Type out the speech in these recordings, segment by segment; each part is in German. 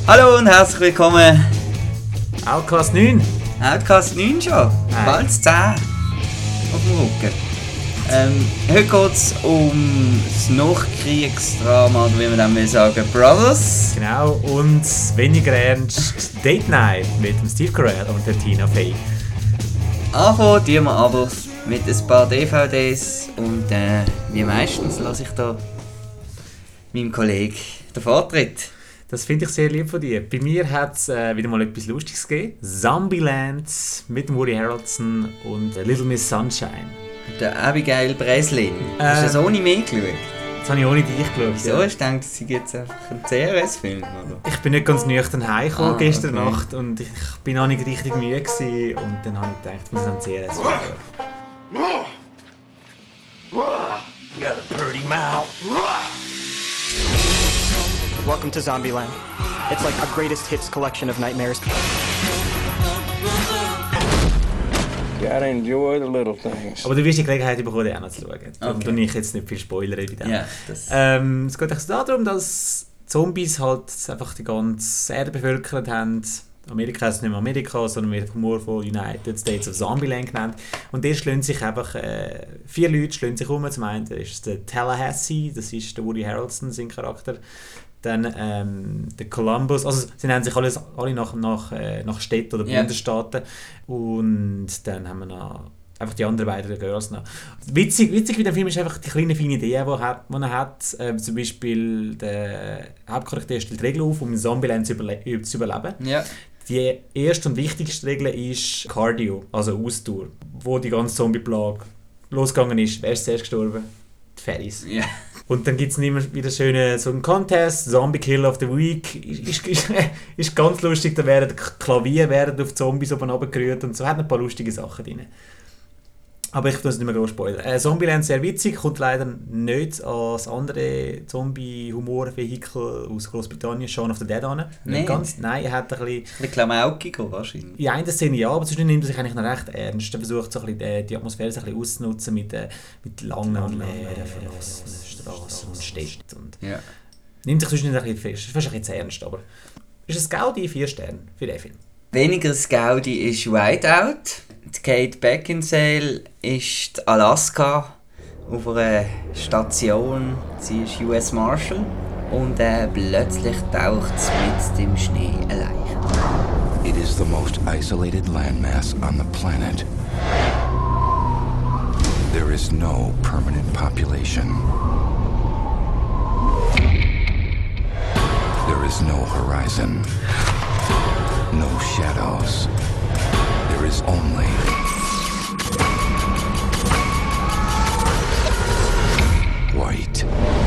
Hallo und herzlich willkommen. Outcast 9. Outcast 9 schon. Bald 10 auf dem Rücken. Heute geht es um das Nachkriegsdrama, oder wie man dann will sagen, Brothers. Genau, und weniger ernst Date Night mit dem Steve Carell und der Tina Fey. Anfangen tun wir aber mit ein paar DVDs und wie meistens lasse ich da meinem Kollegen den Vortritt. Das finde ich sehr lieb von dir. Bei mir hat es wieder mal etwas Lustiges gegeben. Zombieland mit Woody Harrelson und Little Miss Sunshine. Der Abigail Breslin. Hast du das ohne mich geschaut? Das habe ich ohne dich geschaut. Wieso? Ja. Ich denke, das ist jetzt einfach ein CRS-Film, oder? Ich bin nicht ganz nüchtern heimgekommen gestern okay. Nacht und ich bin noch nicht richtig müde gewesen. Und dann habe ich gedacht, wir müssen CRS schauen. You got a pretty mouth. Welcome to Zombieland. It's like a greatest hits collection of nightmares. Gotta enjoy the little things. Aber du wirst die Gelegenheit bekommen, auch noch zu schauen. Darum Okay. tue ich jetzt nicht viel spoilern bei dem. Ja, das... Es geht eigentlich darum, dass Zombies halt einfach die ganze Erde bevölkert haben. Amerika ist nicht mehr Amerika, sondern wird nur von United States of Zombieland genannt. Und der schlagen sich einfach 4 Leute schlagen sich um. Zum einen ist der Tallahassee, das ist der Woody Harrelson, sein Charakter. Dann der Columbus, also sie nennen sich alle nach Städten oder Bundesstaaten. Und dann haben wir noch einfach die anderen beiden Girls noch. Witzig bei dem Film ist einfach die kleine feine Idee, die er hat. Zum Beispiel der Hauptcharakter stellt Regeln auf, um in Zombieland zu überleben. Ja. Die erste und wichtigste Regel ist Cardio, also Ausdauer. Wo die ganze Zombie-Plage losgegangen ist, wer ist zuerst gestorben? Die Ferris. Ja. Und dann gibt es wieder schönen so einen Contest, Zombie Kill of the Week. Ist ganz lustig, da werden Klavier auf Zombies oben runtergerührt und so, hat ein paar lustige Sachen drin. Aber ich tue es nicht mehr groß spoilern. Zombieland sehr witzig, kommt leider nicht als andere Zombie-Humor-Vehikel aus Großbritannien, Shaun of the Dead an. Nein. Nein, er hat ein bisschen... Ein bisschen klamaukiger wahrscheinlich. In einer Szene ja, aber sonst nimmt er sich eigentlich noch recht ernst. Er versucht so ein bisschen die Atmosphäre so ein bisschen auszunutzen mit langen und leeren Straßen und Städten. Und Ja. nimmt sich sonst nicht ein bisschen fest. Das ist fast ein bisschen zu ernst, aber ist ein Gaudi 4 Sterne für den Film. Weniger das Gaudi ist Whiteout. Die Kate Beckinsale ist in Alaska auf einer Station. Sie ist US Marshal. Und plötzlich taucht es mit dem Schnee eine Leiche. It is the most isolated landmass on the planet. There is no permanent population. There is no horizon. No shadows. There is only white.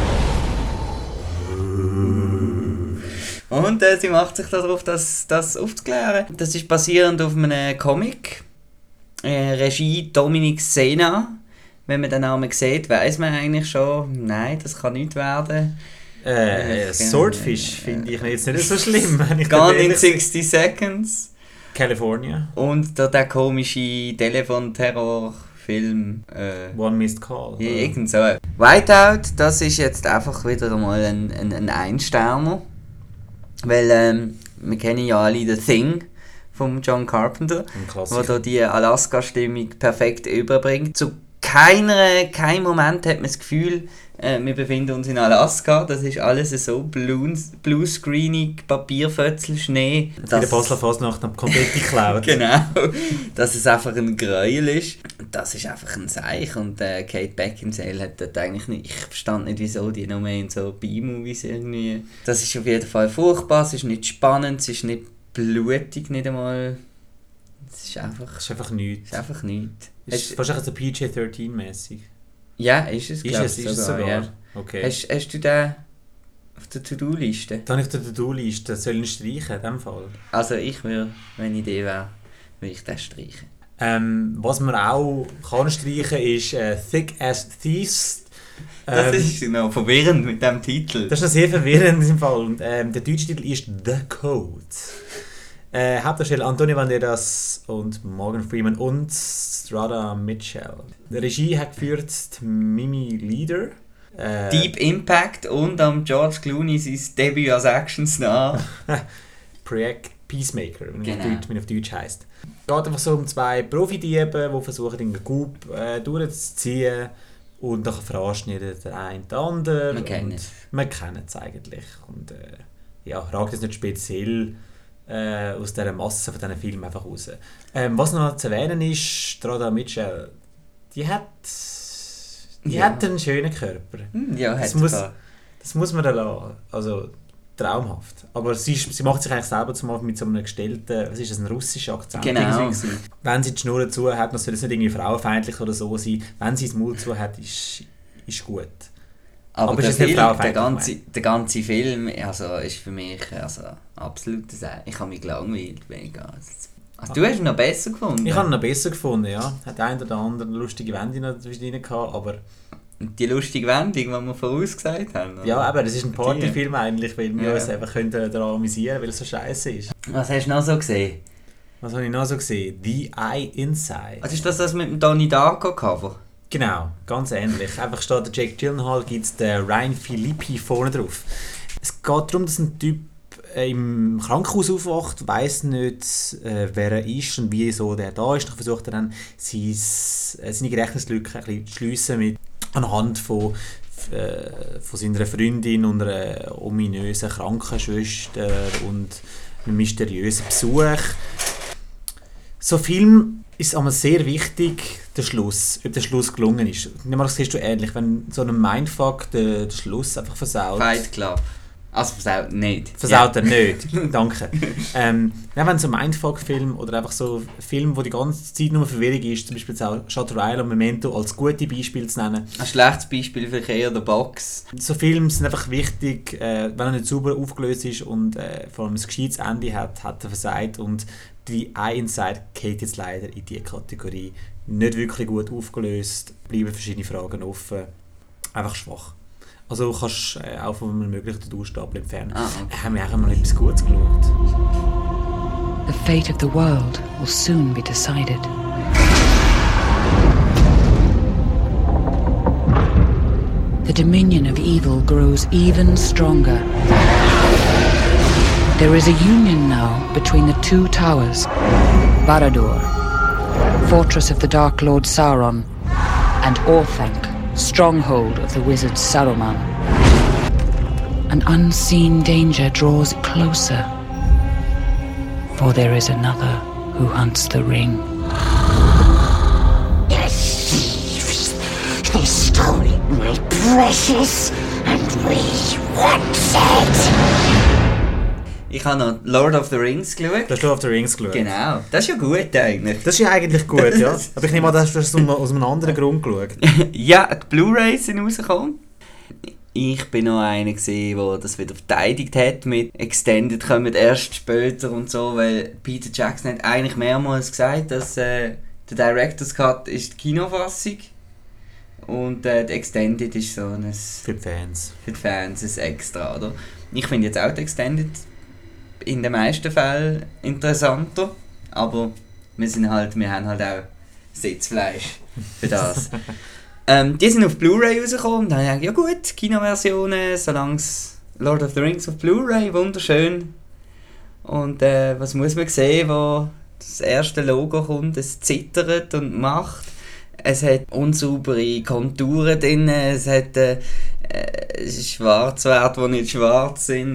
Und sie macht sich darauf, das aufzuklären. Das ist basierend auf einem Comic. Regie Dominic Sena. Wenn man den Namen sieht, weiss man eigentlich schon, nein, das kann nicht werden. Swordfish finde ich jetzt nicht so schlimm. Wenn ich Gone in ehrlich 60 Seconds. California. Und der komische Telefon-Terror-Film. One Missed Call. Ja, irgend so. Whiteout, das ist jetzt einfach wieder mal ein Einsterner. Weil wir kennen ja alle The Thing von John Carpenter, Ein Klassiker. der die Alaska-Stimmung perfekt überbringt. Zu keinem Moment hat man das Gefühl, wir befinden uns in Alaska. Das ist alles so bluescreenig, Papierfötzel, Schnee. Bei der Basler Fasnacht noch komplett geklaut. Genau, dass es einfach ein Gräuel ist. Das ist einfach ein Seich. Und Kate Beckinsale hat dort eigentlich nicht... Ich verstand nicht, wieso die noch mehr in so B-Movies irgendwie... Das ist auf jeden Fall furchtbar, es ist nicht spannend, es ist nicht blutig, nicht einmal... Es ist einfach... Das ist einfach nichts. Es ist einfach nichts. Es ist fast so PG-13-mäßig. Ja, ist es, glaube ich, Ist es sogar? ja. Okay. Hast du den auf der To-Do-Liste? Dann habe ich die To-Do-Liste. Soll ich ihn streichen in dem Fall? Also ich würde, wenn ich die wäre, würde ich den streichen. Was man auch kann streichen ist Thick as Thieves. Das ist noch verwirrend mit dem Titel. Das ist noch sehr verwirrend im Fall. Und, der deutsche Titel ist The Code. Hauptdarsteller Antonio Banderas und Morgan Freeman und Strada Mitchell. Die Regie hat geführt Mimi Leader. Deep Impact und am George Clooney sein Debüt als Actionstar. Project Peacemaker, Genau. wie auf Deutsch heisst. Es geht einfach so um 2 Profidiebe, die versuchen, den Coup durchzuziehen und dann verarscht nicht der eine den anderen. Man kennt es. Man kennt es eigentlich. Und ragt es nicht speziell aus dieser Masse von diesen Filmen einfach raus. Was noch zu erwähnen ist, Radha Mitchell, die hat einen schönen Körper. Ja, das muss man da lassen. Also traumhaft. Aber sie macht sich eigentlich selber zumal mit so einem gestellten, was ist das, ein russischer Akzent? Genau. Wenn sie die Schnur zu hat, dann soll es nicht irgendwie frauenfeindlich oder so sein. Wenn sie das Maul zu hat, ist gut. Aber ist der es nicht Film, frauenfeindlich der ganze Film ist für mich absolut ich habe mich gelangweilt. Mega. Also, du hast ihn noch besser gefunden? Ich habe ihn noch besser gefunden, ja. Hat ein oder andere lustige Wendung noch drin gehabt, aber... Die lustige Wendung, die wir vorausgesagt haben? Oder? Ja, aber das ist ein Partyfilm eigentlich, weil wir uns einfach daran amüsieren, weil es so scheiße ist. Was hast du noch so gesehen? Was habe ich noch so gesehen? The Eye Inside. Also ist das mit dem Donnie Darko Cover? Genau, ganz ähnlich. Einfach statt der Jake Gyllenhaal gibt es den Ryan Phillippe vorne drauf. Es geht darum, dass ein Typ im Krankenhaus aufwacht, weiss nicht, wer er ist und wieso der da ist. Dann versucht er dann seine Gedächtnislücke ein bisschen zu schliessen anhand von seiner Freundin und einer ominösen Krankenschwester und einem mysteriösen Besuch. So Film ist aber sehr wichtig, der Schluss, ob der Schluss gelungen ist. Das siehst du ähnlich, wenn so einem Mindfuck der Schluss einfach versaut. Fight Club. Also versaut nicht. Versaut er nicht, danke. Wenn so ein Mindfuck-Film oder einfach so ein Film, wo die ganze Zeit nur Verwirrung ist, zum Beispiel auch Shutter Island und Memento als gute Beispiele zu nennen. Ein schlechtes Beispiel für eher der Box. So Filme sind einfach wichtig, wenn er nicht sauber aufgelöst ist und vor allem ein gescheites Ende hat er versagt und die Eye Inside geht jetzt leider in diese Kategorie. Nicht wirklich gut aufgelöst, bleiben verschiedene Fragen offen, einfach schwach. Also du kannst auch von einem möglichen Durchstapel entfernen. Okay. Haben wir eigentlich mal etwas Gutes geschaut. The fate of the world will soon be decided. The dominion of evil grows even stronger. There is a union now between the two towers. Barad-dûr, fortress of the Dark Lord Sauron, and Orthanc, stronghold of the wizard Saruman. An unseen danger draws closer, for there is another who hunts the ring. The thieves! They stole my precious, and we want it! Ich habe noch Lord of the Rings geschaut. Du hast Lord of the Rings geschaut. Genau, das ist ja gut eigentlich. Das ist ja eigentlich gut, ja. Aber ich nehme an, du hast das aus einem anderen Grund geschaut. Ja, die Blu-rays sind rausgekommen. Ich bin noch einer gesehen, der das wieder verteidigt hat mit Extended kommen erst später und so, weil Peter Jackson hat eigentlich mehrmals gesagt, dass der Director's Cut ist die Kinofassung und der Extended ist so ein... Für die Fans. Für die Fans ein Extra, oder? Ich finde jetzt auch die Extended in den meisten Fällen interessanter, aber wir haben halt auch Sitzfleisch für das. Die sind auf Blu-ray rausgekommen und dann habe ich gedacht, ja gut, Kinoversionen, solange Lord of the Rings auf Blu-ray, wunderschön. Und was muss man sehen, wo das erste Logo kommt, es zittert und macht. Es hat unsaubere Konturen drin, es hat Schwarzwerte, die nicht schwarz sind.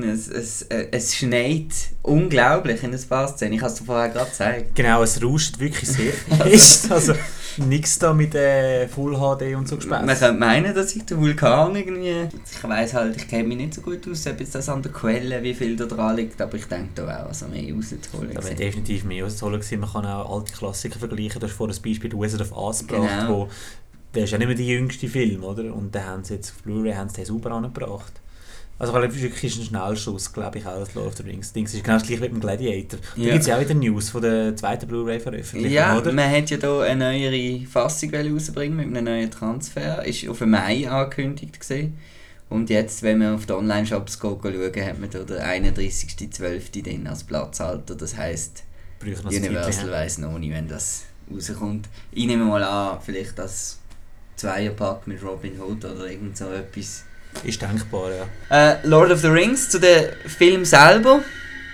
Es schneit unglaublich in ein paar Szenen. Ich habe es dir vorher gerade gezeigt. Genau, es rauscht wirklich sehr fest. Also nichts da mit Full HD und so gespäßt. Man könnte meinen, dass ich den Vulkan irgendwie... Ich weiss halt, ich kenne mich nicht so gut aus, ob jetzt das an der Quelle, wie viel da dran liegt, aber ich denke da auch, also mehr rauszuholen. Da wäre definitiv mehr rauszuholen gewesen. Man kann auch alte Klassiker vergleichen. Du hast vorhin das Beispiel Wizard of Oz gebracht, Genau. Der ist ja nicht mehr der jüngste Film, oder? Und den haben sie jetzt auf Blu-ray den sauber angebracht. Also ich glaube, wirklich ein Schnellschuss, glaube ich, auch das Lord of the Rings. Das ist genau das gleiche wie mit dem Gladiator. Da gibt es ja auch wieder News von der zweiten Blu-ray-Veröffentlichung, ja, oder? Man hat ja hier eine neuere Fassung rausbringen mit einem neuen Transfer. Ist auf den Mai angekündigt gewesen. Und jetzt, wenn man auf die Online-Shops schauen, hat man hier den 31.12. als Platzhalter. Das heisst, Universal weiss noch nicht, wenn das rauskommt. Ich nehme mal an, vielleicht das Zweierpack mit Robin Hood oder irgend so etwas. Ist denkbar, ja. Lord of the Rings, zu dem Film selber.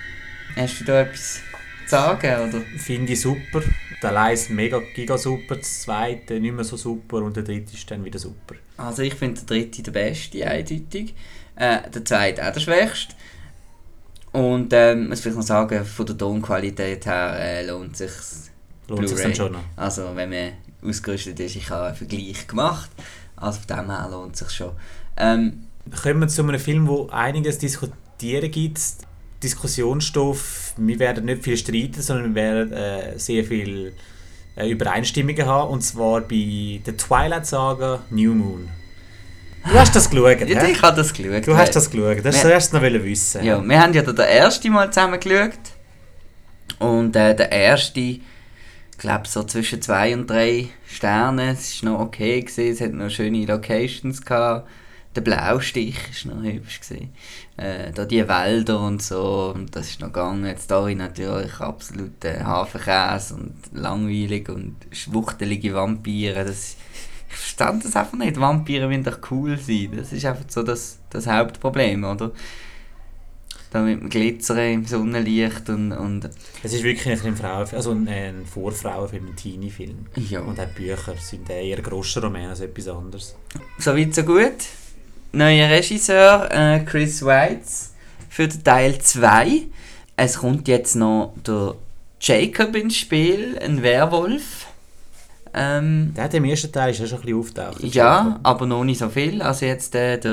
Hast du da etwas zu sagen, oder? Finde ich super. Der Leis mega giga super, der zweite nicht mehr so super und der dritte ist dann wieder super. Also ich finde der dritte der beste, eindeutig. Der zweite auch der schwächste. Und muss vielleicht noch sagen, von der Tonqualität her lohnt sich Dann schon noch. Also wenn man ausgerüstet ist, ich habe einen Vergleich gemacht. Also von dem her lohnt sich schon. Kommen wir zu einem Film, wo einiges diskutieren gibt. Diskussionsstoff, wir werden nicht viel streiten, sondern wir werden sehr viel Übereinstimmungen haben. Und zwar bei der Twilight-Saga New Moon. Du hast das geschaut, Ja, hä? ich habe das geschaut. Du hast das geschaut, das hast du noch wissen. Ja, wir haben ja da den ersten Mal zusammen geschaut. Und der erste, ich glaube so zwischen 2 und 3 Sternen. Es war noch okay gewesen, es hat noch schöne Locations gehabt. Der Blaustich war noch hübsch gewesen. Da die Wälder und so, und das ist noch gegangen. Die Story natürlich absolut Hafenkäse und langweilig und schwuchtelige Vampire. Ich verstand das einfach nicht. Vampire wollen doch cool sein. Das ist einfach so das Hauptproblem, oder? Da mit dem Glitzern im Sonnenlicht und Es ist wirklich ein Frauenfilm, also ein Vorfrauenfilm, ein Teenie-Film. ja. Und auch die Bücher sind eher grosser Roman als etwas anderes. So weit, so gut. Neuer Regisseur, Chris Weitz, für den Teil 2. Es kommt jetzt noch der Jacob ins Spiel, ein Werwolf. Der hat im ersten Teil ist ja schon ein bisschen auftaucht. Ja, aber noch nicht so viel. Also jetzt der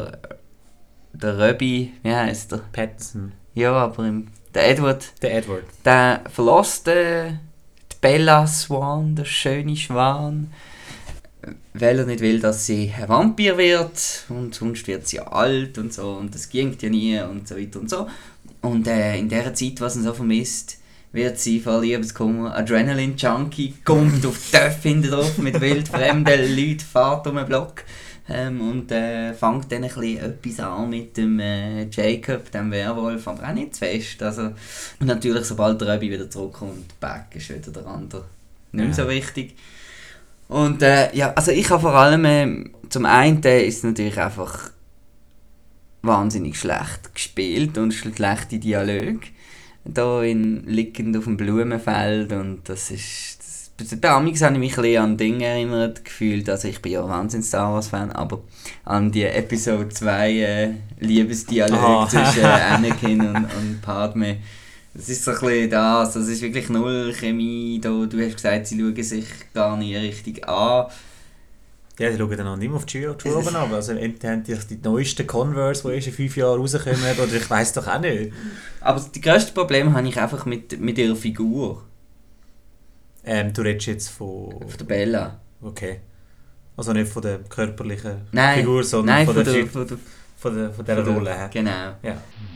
Röbi, wie heisst er? Pattinson. Ja, aber der Edward, Der Edward. der verlässt die Bella Swan, der schöne Schwan, weil er nicht will, dass sie ein Vampir wird und sonst wird sie alt und so und das ging ja nie und so weiter und so. Und in dieser Zeit, was er so vermisst, wird sie vor Liebeskummer Adrenaline-Junkie, kommt auf die Töpfe hinten drauf mit wildfremden Leuten, fährt um den Block und fängt dann ein bisschen etwas an mit dem Jacob, dem Werwolf, aber auch nicht zu fest. Also, und natürlich, sobald der Röbi wieder zurückkommt, Back ist wieder der andere nicht mehr so wichtig. Und ja, also ich habe vor allem, zum einen ist es natürlich einfach wahnsinnig schlecht gespielt und schlechte Dialoge. Da liegend auf dem Blumenfeld und das ist... Bei Amix habe ich mich ein bisschen an Dinge erinnert gefühlt, also ich bin ja ein wahnsinnig Star Wars Fan, aber an die Episode 2 Liebesdialog zwischen Anakin und Padme. Das ist so ein bisschen das ist wirklich null Chemie da. Du hast gesagt, sie schauen sich gar nicht richtig an. Ja, die schauen dann auch nicht mehr auf die Schuhe oben ab. Also entweder haben die neuesten Converse, die erst in 5 Jahren rauskommen, oder ich weiss doch auch nicht. Aber die grössten Probleme habe ich einfach mit ihrer Figur. Du redest jetzt von der Bella. Okay. Also nicht von der körperlichen Nein, Figur, sondern nein, von der der Rolle her. Genau. Ja.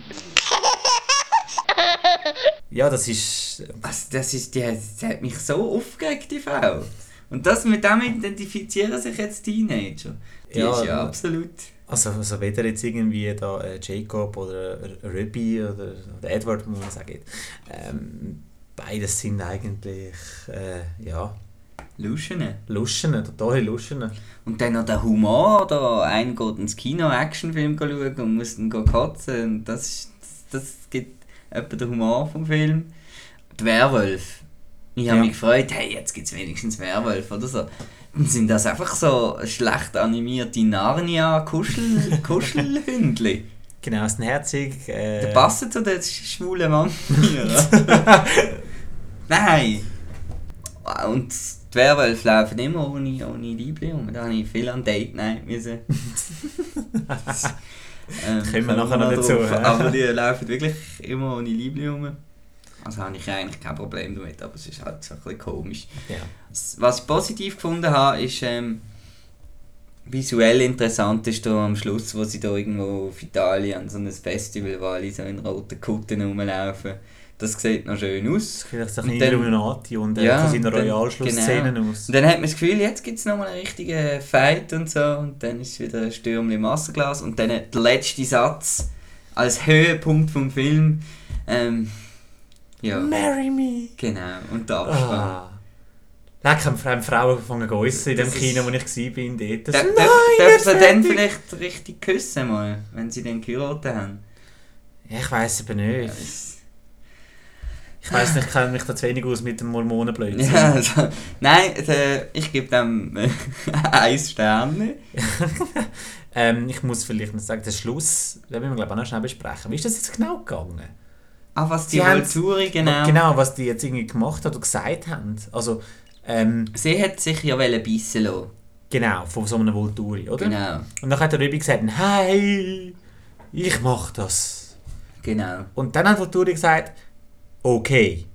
Ja, das ist... Also die hat mich so aufgeregt, die Frau. Und mit dem identifizieren sich jetzt Teenager. Die ist ja absolut... Also weder jetzt irgendwie da Jacob oder Röbi oder Edward, muss man sagen. Beides sind eigentlich, Luschen. totale Luschen. Und dann noch der Humor, da einer geht ins Kino Actionfilm schauen und muss dann kotzen. Und das gibt etwa den Humor vom Film. Die Werwolf. Ich habe mich gefreut, hey, jetzt gibt es wenigstens Werwolf oder so. Dann sind das einfach so schlecht animierte Narnia-Kuschelhündli. Genau, ist ein herzig. Der passt zu den schwulen Vampir. Nein! Und die Werwölfe laufen immer ohne Liebling. Da habe ich viel an Date Night müssen. Kommen wir nachher noch dazu. Aber die laufen wirklich immer ohne Liebling rum. Also habe ich eigentlich kein Problem damit, aber es ist halt so ein bisschen komisch. Ja. Was ich positiv gefunden habe, ist visuell interessant ist da am Schluss, wo sie da irgendwo auf Italien an so einem Festival, wo alle so in roten Kutten rumlaufen. Das sieht noch schön aus. Vielleicht ein bisschen Illuminati und von seiner Royalschlussszenen genau. aus. Und dann hat man das Gefühl, jetzt gibt es nochmal einen richtigen Fight und so. Und dann ist es wieder ein Stürmchen Wasserglas. Und dann der letzte Satz als Höhepunkt vom Film. Ja. Marry me! Genau, und der Abspann. Leck, haben Frauen angefangen zu äussern in dem Kino, wo ich war. Dort. Dürfen sie dann vielleicht richtig küssen, mal, wenn sie dann geheiratet haben? Ja, ich weiss aber nicht. Ich weiss nicht, ich kenne mich da zu wenig aus mit dem Mormonenblödsinn. Ja, also, nein, ich gebe dem 1 Stern. Ich muss vielleicht noch sagen, den Schluss, den müssen wir glaube ich auch noch schnell besprechen. Wie ist das jetzt genau gegangen? Was die Sie haben- Volturi genau... Genau, was die jetzt irgendwie gemacht haben und gesagt haben. Also, Sie hat sich ja bissen lassen. genau, von so einer Volturi, oder? Genau, Und dann hat der Rübi gesagt, hey, ich mach das. genau. Und dann hat Volturi gesagt, okay.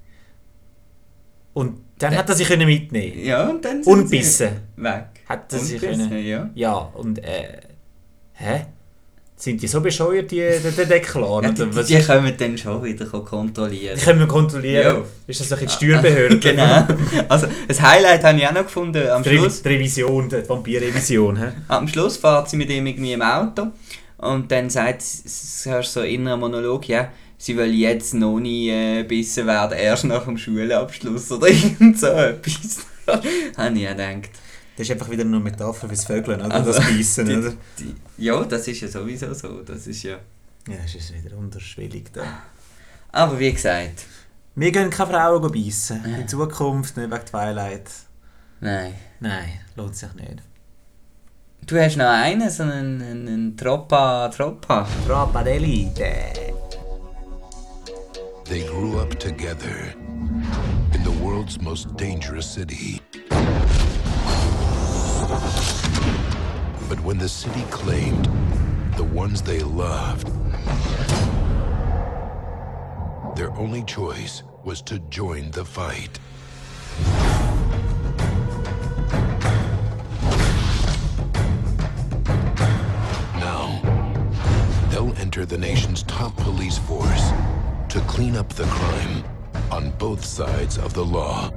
Und dann hat er sie können mitnehmen. Ja, und dann sind Unbissen. sie weg. Hat er sie Unbissen, können. ja. Ja, und hä? Sind die so bescheuert, der Deklan? Ja, Oder was? die können dann schon wieder kontrollieren. Die können wir kontrollieren. Ja. Ist das doch jetzt die Steuerbehörde? Genau. Also, das Highlight habe ich auch noch gefunden. Am Schluss, Die Revision, die Vampir-Revision. hä? am Schluss fährt sie mit ihm irgendwie im Auto und dann sagt sie, hörst so innerer Monolog, ja, sie will jetzt noch nie gebissen werden, erst nach dem Schulabschluss oder irgend so etwas. Habe ich ja gedacht. Das ist einfach wieder nur eine Metapher fürs Vögeln, oder? Also, Das Beißen, oder? Ja, das ist ja sowieso so. Das ist ja... Ja, das ist wieder unterschwellig da. Aber wie gesagt, Wir gehen keine Frauen beißen. In Zukunft, nicht wegen Twilight. nein. Nein, lohnt sich nicht. Du hast noch einen, so einen Troppa. Troppa d'Elite. They grew up together in the world's most dangerous city. But when the city claimed the ones they loved, their only choice was to join the fight. Now, they'll enter the nation's top police force to clean up the crime on both sides of the law.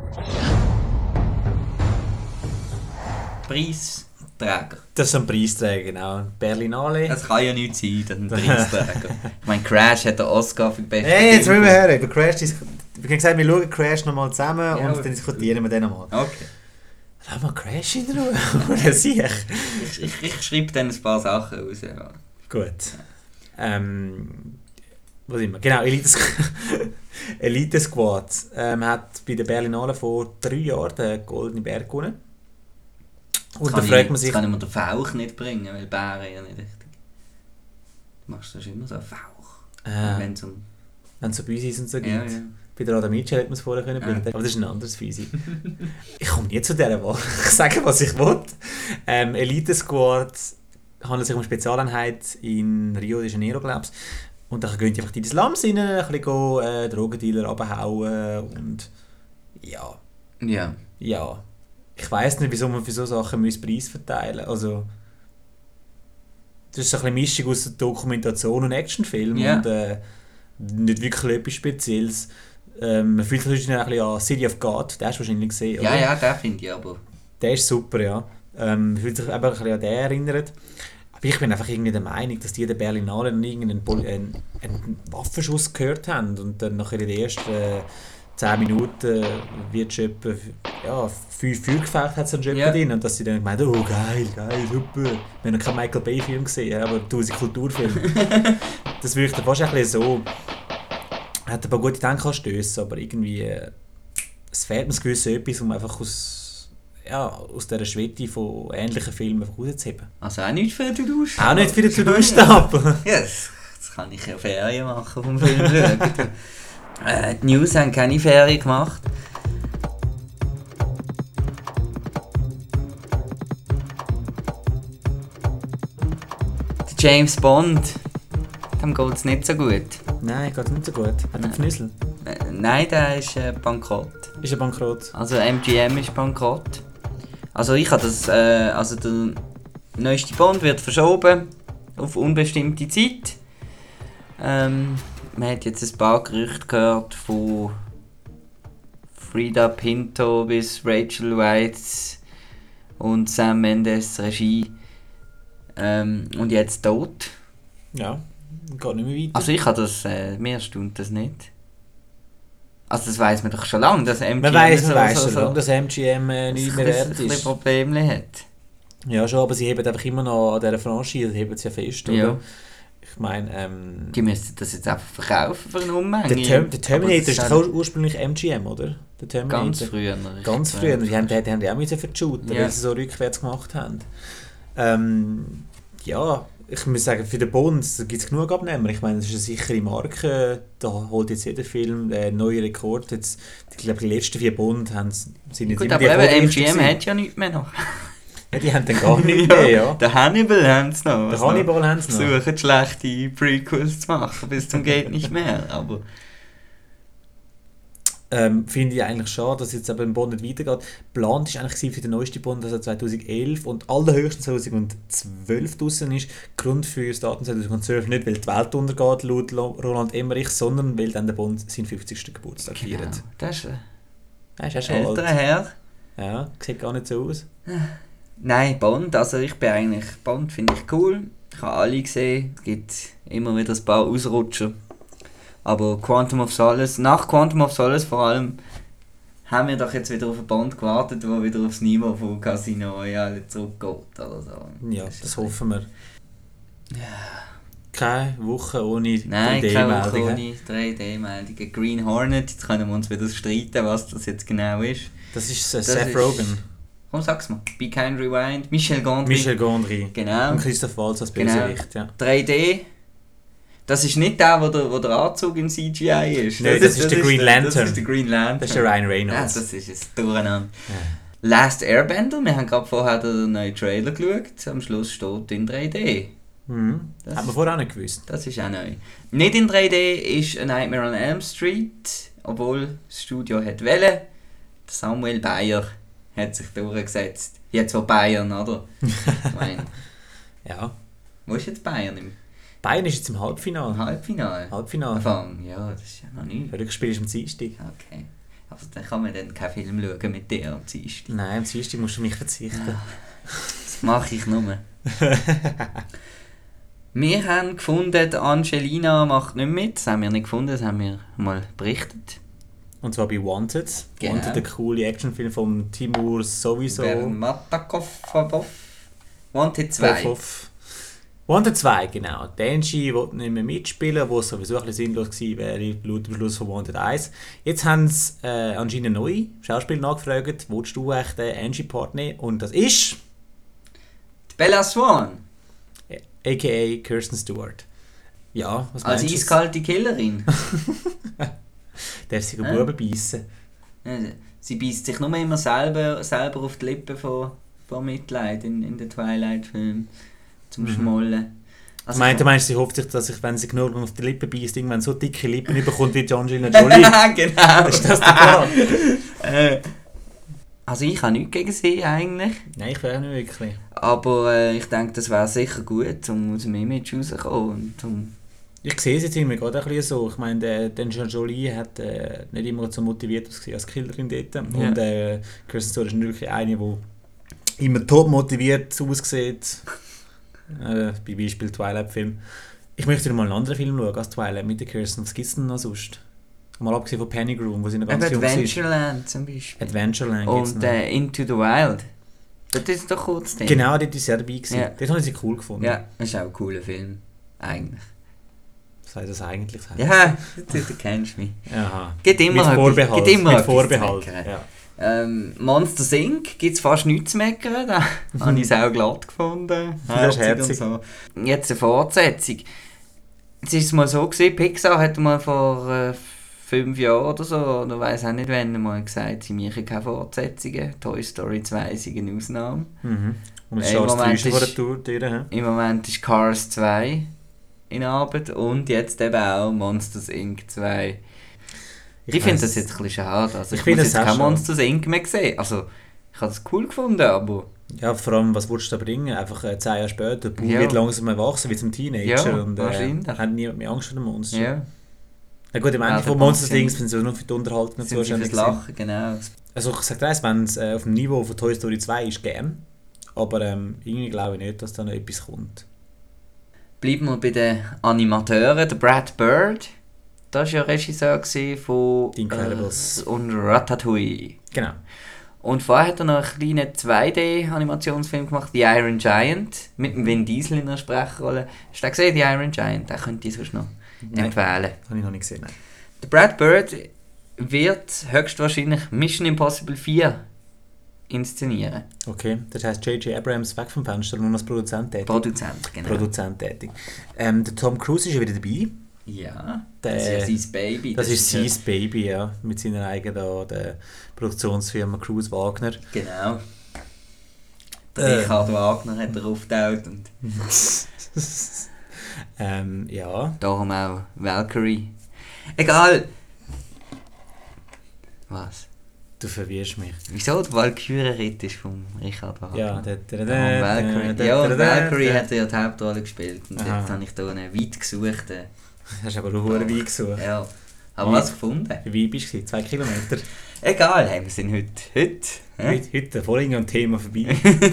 Preisträger. Das ist ein Preisträger, genau. Berlinale. Das kann ja nicht sein, ein Preisträger. Ich meine, Crash hat den Oscar für den besten Hey, jetzt Film wollen wir hören. Über Crash wir haben gesagt, wir schauen Crash nochmal zusammen Ja, und dann diskutieren wir den nochmal. Okay. Lass mal Crash in Ruhe. Oder sicher. Ich schreibe dann ein paar Sachen raus. Ja. Gut. Wo sind wir? Genau, Elite Squad hat bei der Berlinale vor 3 Jahren den Goldenen Berg gewonnen. Und da fragt man sich... Jetzt kann ich mir den Fauch nicht bringen, weil Bären ja nicht richtig... Du machst das immer so einen Fauch. Wenn es um... Wenn es so bei uns ist und so gibt. Ja, ja. Bei der Radamici hätte man es vorher können bringen, aber das ist ein anderes Physik. Ich komme nie zu dieser Wahl. Ich sage, was ich will. Elite Squad handelt sich um eine Spezialeinheit in Rio de Janeiro, glaube ich. Und dann gehen die einfach in die Slums rein, ein bisschen Drogendealer abhauen und ja. Ja. Ja. Ich weiss nicht, wieso man für solche Sachen Preis verteilen muss. Also, das ist so eine Mischung aus Dokumentation und Actionfilm Ja. und nicht wirklich etwas Spezielles. Man fühlt sich ein bisschen an City of God, den hast du wahrscheinlich gesehen, oder? Ja, den finde ich aber... Der ist super, ja. Man fühlt sich eben ein bisschen an den erinnert. Aber ich bin einfach irgendwie der Meinung, dass die in der Berlinale noch einen Waffenschuss gehört haben und dann nach den ersten 10 Minuten wird schon etwa 5 Feuergefechte hat es dann schon Ja. drin und dass sie dann gemeint, oh geil, super. Wir haben noch keinen Michael Bay Film gesehen, aber 1000 Kulturfilme. Das wirkt dann fast ein bisschen so. Hat ein paar gute Denkanstöße, aber irgendwie es fehlt mir gewiss etwas, um einfach aus dieser Schwette von ähnlichen Filmen rauszuheben. Also auch nicht für den Duschstab. Auch nicht für den To-Do-Stapel. Ja, das kann ich ja Ferien machen vom Film schauen. Die News haben keine Ferien gemacht. Der James Bond, dem geht es nicht so gut. Nein, geht nicht so gut. Hat er Pfnüssel? Nein, der ist bankrott. Ist er bankrott? Also MGM ist bankrott. Also ich habe das, also der neueste Bond wird verschoben auf unbestimmte Zeit. Man hat jetzt ein paar Gerüchte gehört von Frida Pinto bis Rachel Weisz und Sam Mendes Regie. Und jetzt tot. Ja, geht nicht mehr weiter. Also ich habe das, mir erstaunt das nicht. Also das weiss man doch schon lange, dass MGM man weiss schon so lange, dass MGM nichts mehr wert ein bisschen ist. Probleme hat. Ja schon, aber sie heben einfach immer noch an dieser Franchise, heben sie ja fest, oder? Ja. Ich meine, Die müssten das jetzt einfach verkaufen für eine Unmenge. der Terminator ist doch auch ursprünglich MGM, oder? Der Terminator. Ganz früher. Ganz früher. Die haben ja auch müssen vershooten, weil sie so rückwärts gemacht haben. Ja, ich muss sagen, für den Bond gibt es genug Abnehmer. Ich meine, das ist eine sichere Marke. Da holt jetzt jeder Film einen neuen Rekord. Jetzt, ich glaube, die letzten 4 Bond sind jetzt gut, aber eben, MGM hat ja nichts mehr noch. Ja, die haben dann gar nichts mehr, ja. Den Hannibal haben sie noch. Den Hannibal haben sie noch. Versuchen schlechte Prequels zu machen, bis zum geht nicht mehr. Aber finde ich eigentlich schade, dass jetzt eben im Bond nicht weitergeht. Geplant war eigentlich für den neuesten Bond, also 2011 und allerhöchstens 2012 draussen ist. Grund für das Datum 2012 nicht, weil die Welt untergeht, laut Roland Emmerich, sondern weil dann der Bond seinen 50. Geburtstag feiert. Das ist ja schon älterer Herr. Ja, sieht gar nicht so aus. Nein, Bond, also ich bin eigentlich, Bond finde ich cool. Ich habe alle gesehen, es gibt immer wieder ein paar Ausrutscher. Aber Quantum of Solace, nach Quantum of Solace vor allem, haben wir doch jetzt wieder auf einen Bond gewartet, der wieder aufs Niveau von Casino Royale zurückgeht oder so. Ja, das hoffen wir. Ja. Keine Woche ohne 3D-Meldungen. Nein, keine Woche ohne 3D-Meldungen. Green Hornet, jetzt können wir uns wieder streiten, was das jetzt genau ist. Das ist Seth Rogen. Komm, sag's mal. Be Kind Rewind. Michel Gondry. Genau. Und Christoph Waltz als Bösewicht, ja. 3D. Das ist nicht der, wo der Anzug im CGI ist. Nein, das ist der Green Lantern. Das ist der Green Lantern. Das ist der Ryan Reynolds. Ja, das ist es. Durcheinander. Ja. Last Airbender. Wir haben gerade vorher den neuen Trailer geschaut. Am Schluss steht in 3D. Mhm. Haben wir vorher auch nicht gewusst. Das ist auch neu. Nicht in 3D ist A Nightmare on Elm Street, obwohl das Studio hat wollen. Samuel Bayer hat sich durchgesetzt. Jetzt wo Bayern, oder? Ich meine, ja. Wo ist jetzt Bayern? Bayern ist jetzt im Halbfinale. Halbfinale? Anfang. Ja, das ist ja noch nicht. Rückspiel ist am Dienstag. Okay. Also dann kann man dann keinen Film schauen mit dir am Dienstag. Nein, am Dienstag musst du mich verzichten. Ja. Das mache ich nur. Wir haben gefunden, Angelina macht nicht mit. Das haben wir nicht gefunden, das haben wir mal berichtet. Und zwar bei Wanted. Genau. Wanted, der coole Actionfilm von Timur sowieso. Bermatakov. Wanted 2. Wanted 2, genau. Denji wollte nicht mehr mitspielen, wo es sowieso ein bisschen sinnlos gewesen wäre, laut dem Beschluss von Wanted 1. Jetzt haben sie anscheinend neue Schauspieler nachgefragt, willst du echt den Angie-Part nehmen? Und das ist... Die Bella Swan. A.k.a. Kirsten Stewart. Ja, was meinst du? Als eiskalte Killerin. Darf sie Buben beißen? Sie beißt sich nur immer selber auf die Lippen von Mitleid in den Twilight-Filmen. Zum Schmollen. Also du meinst, sie hofft sich, dass ich, wenn sie genug auf die Lippen beißt, irgendwann so dicke Lippen bekommt wie Angelina Jolie? Genau. Ist das der Plan? Also ich habe nichts gegen sie eigentlich. Nein, ich wäre nicht wirklich. Aber ich denke, das wäre sicher gut, um aus dem Image rauszukommen. Ich sehe es jetzt irgendwie gerade ein bisschen so. Ich meine, Angelina Jolie hat nicht immer so motiviert ausgesehen als Killerin dort. Ja. Und Kirsten Stewart ist wirklich eine, die immer top motiviert aussieht. Bei Beispiel Twilight-Film. Ich möchte mal einen anderen Film schauen als Twilight mit der Kirsten. Was gibt es denn noch sonst? Mal abgesehen von Pennygroom, wo sie noch ganz jung ist. Adventureland zum Beispiel. Adventureland gibt's noch. Und Into the Wild. Das ist doch kurz Ding. Genau, dort war sie dabei. Ja. Dort habe ich sie cool gefunden. Ja, das ist auch ein cooler Film. Eigentlich. Was heißt das eigentlich? Ja, du kennst mich. Aha. Geht immer mit Vorbehalt. Mit Vorbehalt. Ja. Monsters Inc. gibt es fast nichts zu meckern. Da habe ich es auch glatt gefunden. Herzig. Und so. Jetzt eine Fortsetzung. Jetzt ist es mal so gewesen, Pixar hat mal vor 5 Jahren oder so, oder weiss auch nicht wann, mal gesagt, sie machen keine Fortsetzungen. Toy Story 2 ist eine Ausnahme. Mhm. Und es steht vor der Tür. Im Moment ist Cars 2 in Arbeit und jetzt eben auch Monsters Inc. 2. Ich finde das jetzt ein bisschen schade. Also ich muss jetzt kein Monsters Inc. mehr sehen. Also ich habe das cool gefunden, aber... Ja, vor allem, was willst du da bringen? Einfach 10 Jahre später, der wird langsam erwachsen wie zum Teenager. Ja, und hat niemand mehr Angst vor dem Monster. Ja. Na gut, im Endeffekt von Monsters Inc. sind sie nur für die Unterhaltung zuständig. Lachen, genau. Also ich sage dir, wenn es auf dem Niveau von Toy Story 2 ist, gern. Aber irgendwie glaube ich nicht, dass da noch etwas kommt. Bleiben wir bei den Animateuren. Der Brad Bird, das war ja Regisseur von Incredibles und Ratatouille. Genau. Und vorher hat er noch einen kleinen 2D-Animationsfilm gemacht, The Iron Giant, mit dem Vin Diesel in einer Sprechrolle. Hast du den gesehen, The Iron Giant? Den könnte ich sonst noch empfehlen. Habe ich noch nicht gesehen, nein. Der Brad Bird wird höchstwahrscheinlich Mission Impossible 4 inszenieren. Okay, das heisst J.J. Abrams weg vom Fenster und nur als Produzent tätig. Produzent, genau. Produzent tätig. Der Tom Cruise ist ja wieder dabei. Ja, das ist ja sein Baby. Das ist sein Baby, ja. Mit seiner eigenen der Produktionsfirma Cruise Wagner. Genau. Der Richard Wagner hat er aufgetaucht und ja. darum auch Valkyrie. Egal. Was? Du verwirrst mich. Wieso? Der Valkyrie-Ritt ist von Richard Wagner. Ja, Valkyrie. Ja, und Valkyrie hat ja die Hauptrolle gespielt. Und jetzt habe ich hier einen weit gesuchten. Hast aber auch einen Wein gesucht. Ja. Aber was gefunden? Wie weit bist du? 2 Kilometer. Egal, hey, wir sind Heute voll am Thema vorbei.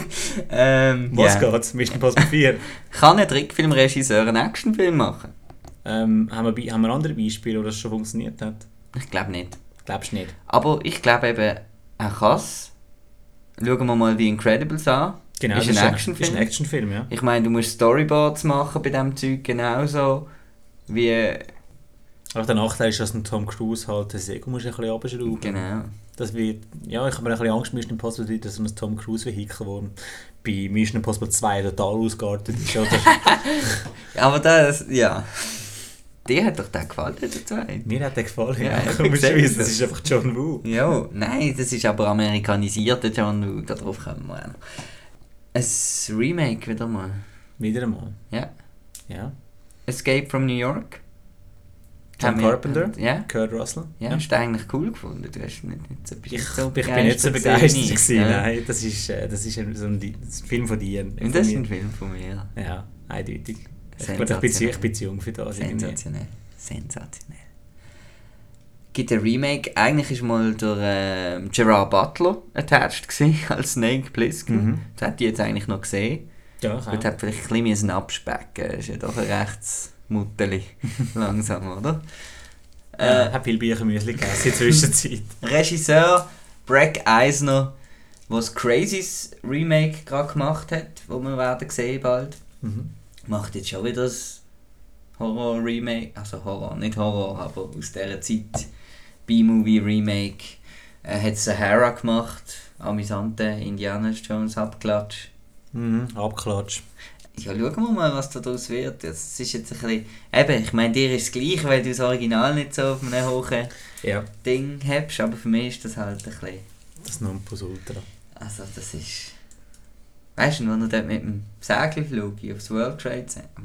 Was geht's? Mission Impossible 4. Kann ein Trickfilmregisseur einen Actionfilm machen? Haben wir andere Beispiele, wo das schon funktioniert hat? Ich glaube nicht. Glaubst du nicht? Aber ich glaube eben, er kann es. Schauen wir mal die Incredibles an. Genau, ist ein Actionfilm. Ist ein Actionfilm, ja. Ich meine, du musst Storyboards machen bei diesem Zeug genauso wie... Aber der Nachteil ist, dass ein Tom Cruise halt das Ego muss ein bisschen runterschrauben. Genau. Das wird, ja, ich habe mir ein bisschen Angst, Mission Impossible 3, dass so ein Tom Cruise-Vehikel, das bei Mission Impossible 2 total ausgeartet ist, oder? Aber das, ja... Dir hat doch der gefallen, der 2? Mir hat der gefallen, ja. Komischerweise, das ist einfach John Woo. Ja, nein, das ist aber amerikanisierter John Woo, darauf kommen wir auch noch. Ein Remake wieder mal. Wieder einmal? Ja. Ja. Escape from New York. John Carpenter? Ja. Kurt Russell? Ja, hast du eigentlich cool gefunden? Du hast nicht so ich bin nicht so begeistert gewesen, nein. Das ist so ein Film von dir. Und das ist ein Film von mir. Ja, eindeutig. Ich glaube, ich bin zu jung für das. Sensationell. Sensationell. Gibt ein Remake. Eigentlich ist mal der Gerard Butler attached gewesen, als Snake Plissken. Das hätte ich jetzt eigentlich noch gesehen. Ja, ich hätte vielleicht ein bisschen abspecken. Das ist ja doch ein Rechtsmutteli. Langsam, oder? Hat viel Büchermüsli gegessen in der Zwischenzeit. Regisseur Breck Eisner, der das Crazies Remake gerade gemacht hat, das wir werden sehen bald. Macht jetzt schon wieder das Horror-Remake, also Horror, nicht Horror, aber aus dieser Zeit B-Movie-Remake. Hat Sahara gemacht, amüsante Indiana Jones Abklatsch. Abklatsch. Ja, schauen wir mal, was daraus wird. Das ist jetzt ein bisschen... Eben, ich meine, dir ist es gleich, weil du das Original nicht so auf einem hohen Ding hast, aber für mich ist das halt ein bisschen... Das Nonplusultra. Also das ist... Weißt du, wenn er dort mit dem Segel flog aufs World Trade Center?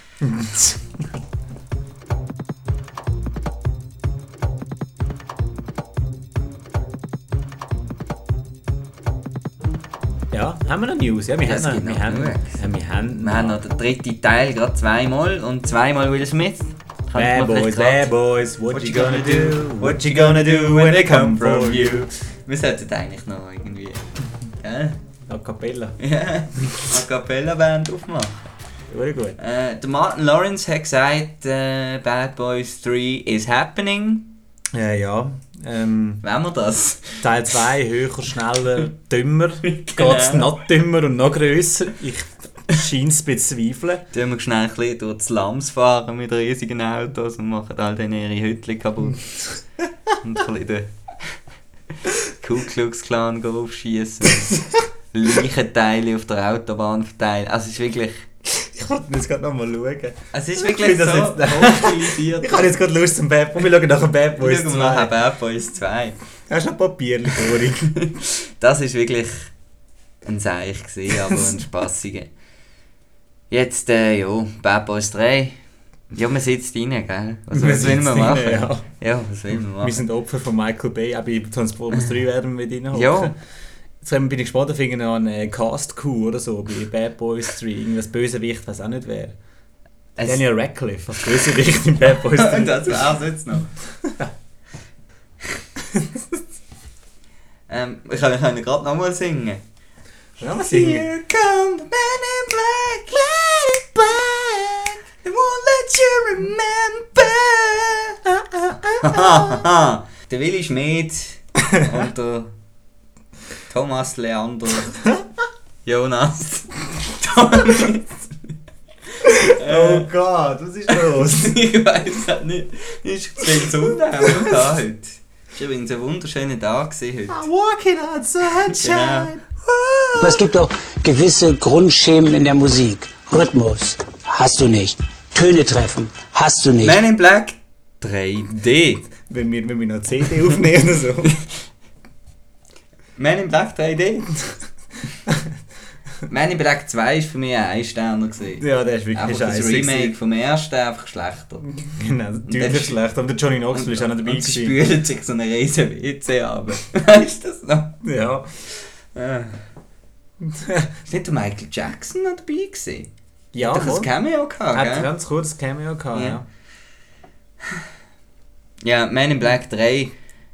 Ja, haben wir noch News? Ja, wir haben noch den dritten Teil, gerade zweimal, und zweimal Will Smith. Bad boys, what you gonna do? What you gonna do when they come from you? Wir sollten eigentlich noch irgendwie... Gell? A Cappella. Ja, A Cappella-Band aufmachen. Sehr gut. Der Martin Lawrence hat gesagt, Bad Boys 3 is happening. Ja. Wollen wir das? Teil 2, höher, schneller, dümmer. Geht's noch dümmer und noch grösser? Ich scheine es zu bezweifeln. Tun wir schnell ein bisschen durch die Slums fahren mit riesigen Autos und machen all dann ihre Hütchen kaputt. Und ein bisschen den Ku Klux Klan aufschießen. Leichenteile auf der Autobahn verteilen. Also es ist wirklich... Ich wollte jetzt gerade nochmal schauen. Es ist wirklich so hochstilisiert. Ich habe jetzt gerade Lust zum Bad Boys. Wir schauen nach dem Bad Boys 2. Schauen wir nach Bad Boys 2. Hast du noch Papierchen, Boring? Das war wirklich ein Seich gewesen, aber ein spassiger. Jetzt, Bad Boys 3. Ja, man sitzt rein, gell? Was will man machen? Ja, was will man machen? Wir sind Opfer von Michael Bay. Auch bei Transformers 3 werden wir mit reinhocken. Ja. Jetzt bin ich gespannt auf einen Cast-Coup oder so bei Bad Boys 3. Irgendwas Bösewicht, was auch nicht wäre. Daniel Radcliffe als Bösewicht in Bad Boys 3. Das wär's jetzt noch. Ich kann gerade nochmal singen. Here come the man in black, black, they won't let you remember. Der Willi Schmid und der Thomas, Leander, Jonas. Oh Gott, was ist los? Ich weiß es nicht. Ist zu viel Sonne am Tag heute. Es war übrigens ein wunderschöner Tag heute. Walking on sunshine. Aber es gibt doch gewisse Grundschemen in der Musik. Rhythmus hast du nicht. Töne treffen hast du nicht. Man in Black 3D. Wenn wir noch CD aufnehmen oder so. Man in Black 3D. Man in Black 2 war für mich ein Einsterner. Ja, der ist wirklich einfach scheiße. das Remake vom ersten einfach schlechter. Genau, deutlich schlecht. Aber der Johnny Knoxville ist auch noch dabei und gewesen. sie spülen sich so eine riesen WC ab. Weißt du das noch? Ja. Ist nicht der Michael Jackson noch dabei gewesen? Ja, hat doch ein Cameo gehabt, hat gell? ganz kurz ein Cameo gehabt, ja. Ja, Man in Black 3.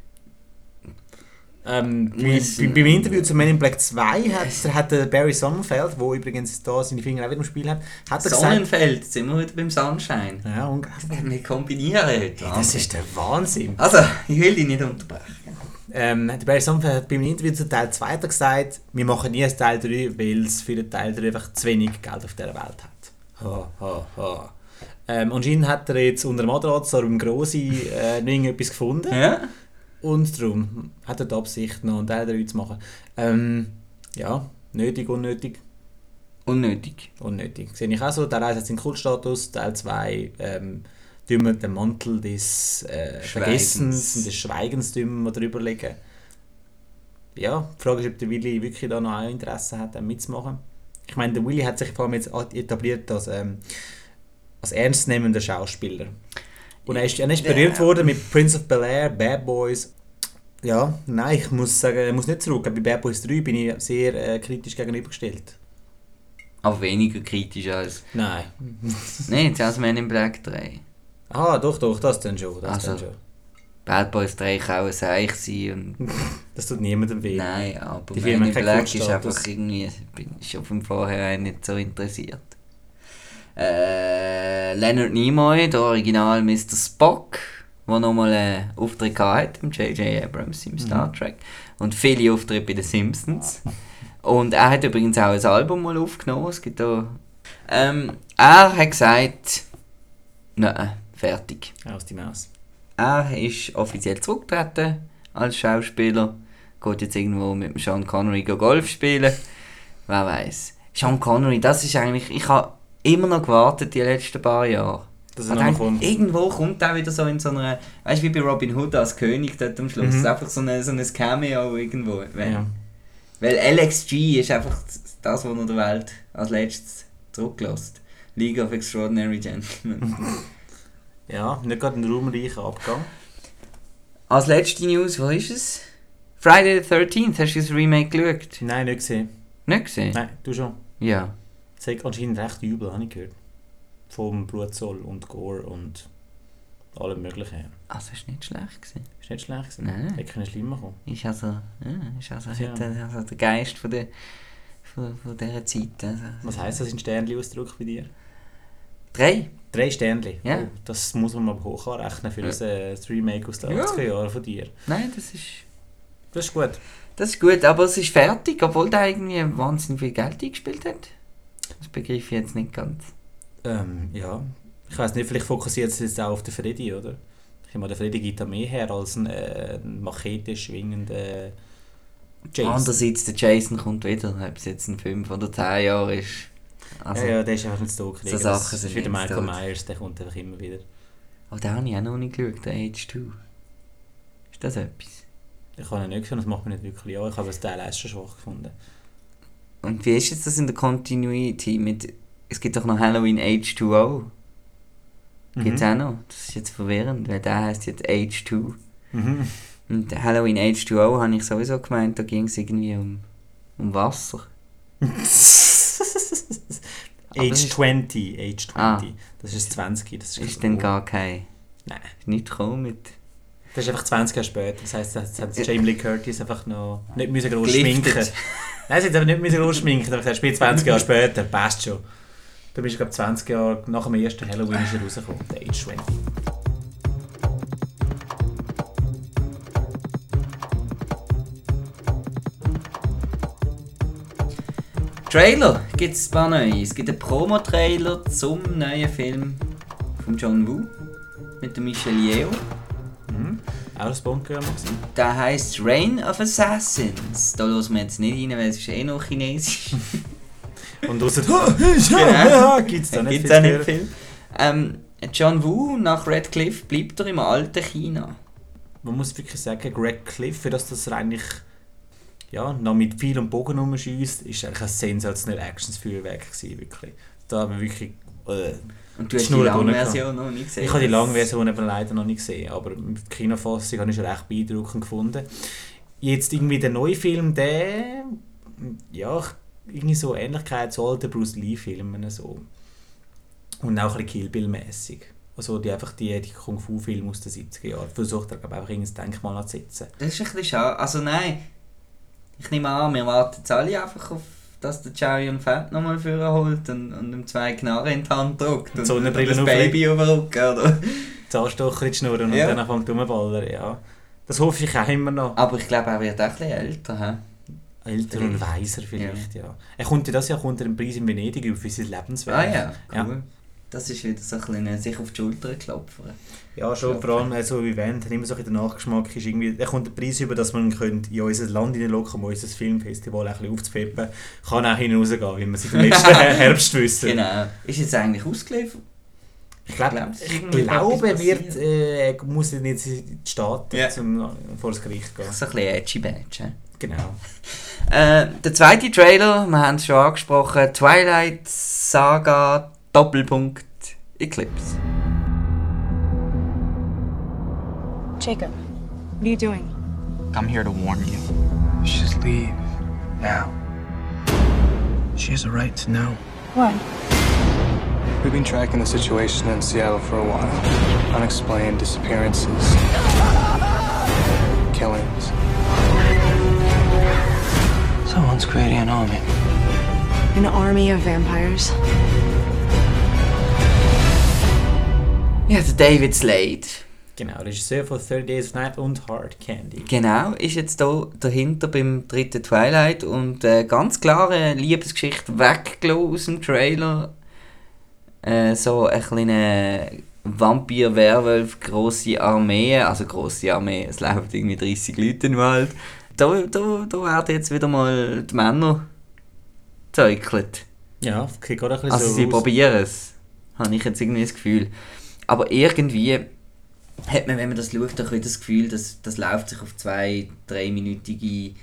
Beim Interview zu Man in Black 2 hat der Barry Sonnenfeld, der übrigens da seine Finger auch wieder im Spiel hat er Sonnenfeld, jetzt sind wir wieder beim Sunshine. Ja, und wir kombinieren heute. Das ist der Wahnsinn. Also, ich will dich nicht unterbrechen. Der Barry Sonnenfeld hat beim Interview zu Teil 2 gesagt, wir machen nie ein Teil 3, weil es für den Teil 3 einfach zu wenig Geld auf dieser Welt hat. Anscheinend hat er jetzt unter dem Matratz so im Grossi noch irgendetwas gefunden. Ja. Und darum hat er die Absicht, noch einen Teil 3 zu machen. Ja, nötig, unnötig. Unnötig. Sehe ich auch so. Teil 1 hat seinen Kultstatus, Teil 2 tun wir den Mantel des Vergessens und des Schweigens drüber legen. Ja, die Frage ist, ob der Willi wirklich da noch ein Interesse hat, mitzumachen. Ich meine, der Willi hat sich vor allem jetzt etabliert als ernstnehmender Schauspieler. Und er ist berühmt worden mit Prince of Bel-Air, Bad Boys. Ja, nein, ich muss sagen, ich muss nicht zurück. Bei Bad Boys 3 bin ich sehr kritisch gegenübergestellt. Aber weniger kritisch als... Nein. Nein, jetzt als Man in Black 3. Ah, doch, das dann schon. Bad Boys 3 kann auch ein Seich sein. Und das tut niemandem weh. Nein, aber die Man in Black ist einfach irgendwie... bin ich schon von vornherein nicht so interessiert. Leonard Nimoy, der Original Mr. Spock, der nochmal einen Auftritt hatte im J.J. Abrams im Star Trek und viele Auftritte bei den Simpsons. Und er hat übrigens auch ein Album mal aufgenommen. Es gibt da, er hat gesagt, nein, fertig. Aus die Maus. Er ist offiziell zurückgetreten als Schauspieler, geht jetzt irgendwo mit dem Sean Connery Golf spielen. Wer weiß. Sean Connery, das ist eigentlich, ich habe immer noch gewartet die letzten paar Jahre. Irgendwo kommt er wieder so in so einer, weißt du, wie bei Robin Hood als König dort am Schluss. Das ist einfach so ein Cameo irgendwo. Weil LXG ist einfach das, was er der Welt als letztes zurücklässt. League of Extraordinary Gentlemen. Ja, nicht gerade ein ruhmreicher Abgang. Als letzte News, wo ist es? Friday the 13th, hast du das Remake geschaut? Nein, nicht gesehen. Nicht gesehen? Nein, du schon. Ja. Das ist anscheinend recht übel, habe ich gehört. Vom Blutzoll und Gore und allem möglichen her. Also ist nicht schlecht gewesen. Ist nicht schlecht gewesen? Nein. Hätte können schlimmer kommen. Ist also der Geist von dieser Zeit. Also, was heisst das in Sternli-Ausdruck bei dir? 3. 3 Sternli? Ja. Oh, das muss man mal hoch anrechnen für das Remake aus den 80er Jahren von dir. Nein, das ist gut. Das ist gut, aber es ist fertig, obwohl der irgendwie wahnsinnig viel Geld eingespielt hat. Das begreife ich jetzt nicht ganz. Ja. Ich weiss nicht, vielleicht fokussiert es jetzt auch auf den Freddy, oder? Ich meine, der Freddy gibt da mehr her als ein Machete schwingender Jason. Andererseits, der Jason kommt wieder, ob es jetzt ein 5 oder 10 Jahre ist. Also, ja, der ist einfach nicht so so Sachen sind wie der Michael Myers, der kommt einfach immer wieder. Aber den habe ich auch noch nicht geschaut, der Age 2. Ist das etwas? Ich habe ihn nicht gesehen, das macht mich nicht wirklich an. Ich habe das Teil 1 schon schwach gefunden. Und wie ist jetzt das in der Continuity mit... Es gibt doch noch Halloween H2O. Gibt es auch noch? Das ist jetzt verwirrend, weil der heisst jetzt H2. Und Halloween H2O habe ich sowieso gemeint, da ging es irgendwie um Wasser. H20. Das ist 20. Das ist dann gar kein... Nein. Nicht gekommen mit... Das ist einfach 20 Jahre später. Das heisst, das hat Jamie Lee Curtis einfach noch nicht müssen groß schminken. Nein, sie hat aber nicht müssen groß schminken. Aber gesagt, spielt 20 Jahre später, passt schon. Du bist, glaube ich, 20 Jahre nach dem ersten Halloween ist er rausgekommen, der Age 20. Trailer gibt es ein paar neue. Es gibt einen Promo-Trailer zum neuen Film von John Woo mit der Michelle Yeoh. Auch ein Bond-Girl gewesen. Der heisst Reign of Assassins. Da hören wir jetzt nicht rein, weil es ist eh noch chinesisch. Und außer gibt es da nicht Gibt's auch nicht viel. John Woo nach Radcliffe bleibt er im alten China. Man muss wirklich sagen, Greg Cliff, für das er eigentlich noch mit viel und Bogen rumschiesst, ist eigentlich ein sensationelles Actionsfeuerwerk gewesen, wirklich. Da haben wir wirklich... Und du hast die lange Version noch nicht gesehen? Ich habe die lange Version eben leider noch nicht gesehen, aber die Kinofassung habe ich schon recht beeindruckend gefunden. Jetzt irgendwie der neue Film, der... irgendwie so Ähnlichkeit zu alten Bruce Lee-Filmen so. Und auch ein bisschen Kill Bill-mässig. Also die Kung-Fu-Filme aus den 70er Jahren. Versucht er, glaube ich, einfach irgendein Denkmal anzusetzen. Das ist ein bisschen schade. Also nein, ich nehme an, wir warten jetzt alle einfach auf, dass der Chow Yun-Fat nochmal vorholt und ihm 2 Knarren in die Hand drückt. Und das Baby überrücken, oder? Zahnstocher in die Schnur und dann anfängt rumzuballern, ja. Das hoffe ich auch immer noch. Aber ich glaube, er wird auch ein bisschen älter, he? Älter und weiser vielleicht, ja. Er kommt den Preis in Venedig über sein Lebenswerk. Ah ja, cool. Ja. Das ist wieder so ein bisschen sich auf die Schulter klopfen. Ja, schon, vor allem so wie Wendt hat immer so ein der Nachgeschmack ist irgendwie, er kommt den Preis über, dass man in unser Land hineinlocken, um unser Filmfestival ein bisschen aufzupeppen, kann auch hinausgehen, wie wir seit dem letzten Herbst wissen. Genau. Ist jetzt eigentlich ausgeliefert? Ich glaube, muss jetzt in die Staaten vor das Gericht gehen. So ein bisschen edgy Badge. Genau. Der zweite Trailer, wir haben es schon angesprochen, Twilight Saga Doppelpunkt Eclipse. Jacob, what are you doing? I'm here to warn you. Just leave. Now. She has a right to know. What? We've been tracking the situation in Seattle for a while. Unexplained disappearances. Killings. Someone's creating an army. An army of vampires? Ja, der David Slade. Genau, Regisseur von 30 Days of Night und Hard Candy. Genau, ist jetzt hier dahinter beim dritten Twilight und ganz klare Liebesgeschichte weggelassen aus dem Trailer. So eine kleine Vampir-Werwolf, grosse Armee, es laufen irgendwie 30 Leute im Wald. Da werden jetzt wieder mal die Männer gezäukelt. Ja, geht gerade ein bisschen also so sie raus. probieren es, habe ich jetzt irgendwie das Gefühl. Aber irgendwie hat man, wenn man das schaut, auch das Gefühl, dass das läuft sich auf 2-3-minütige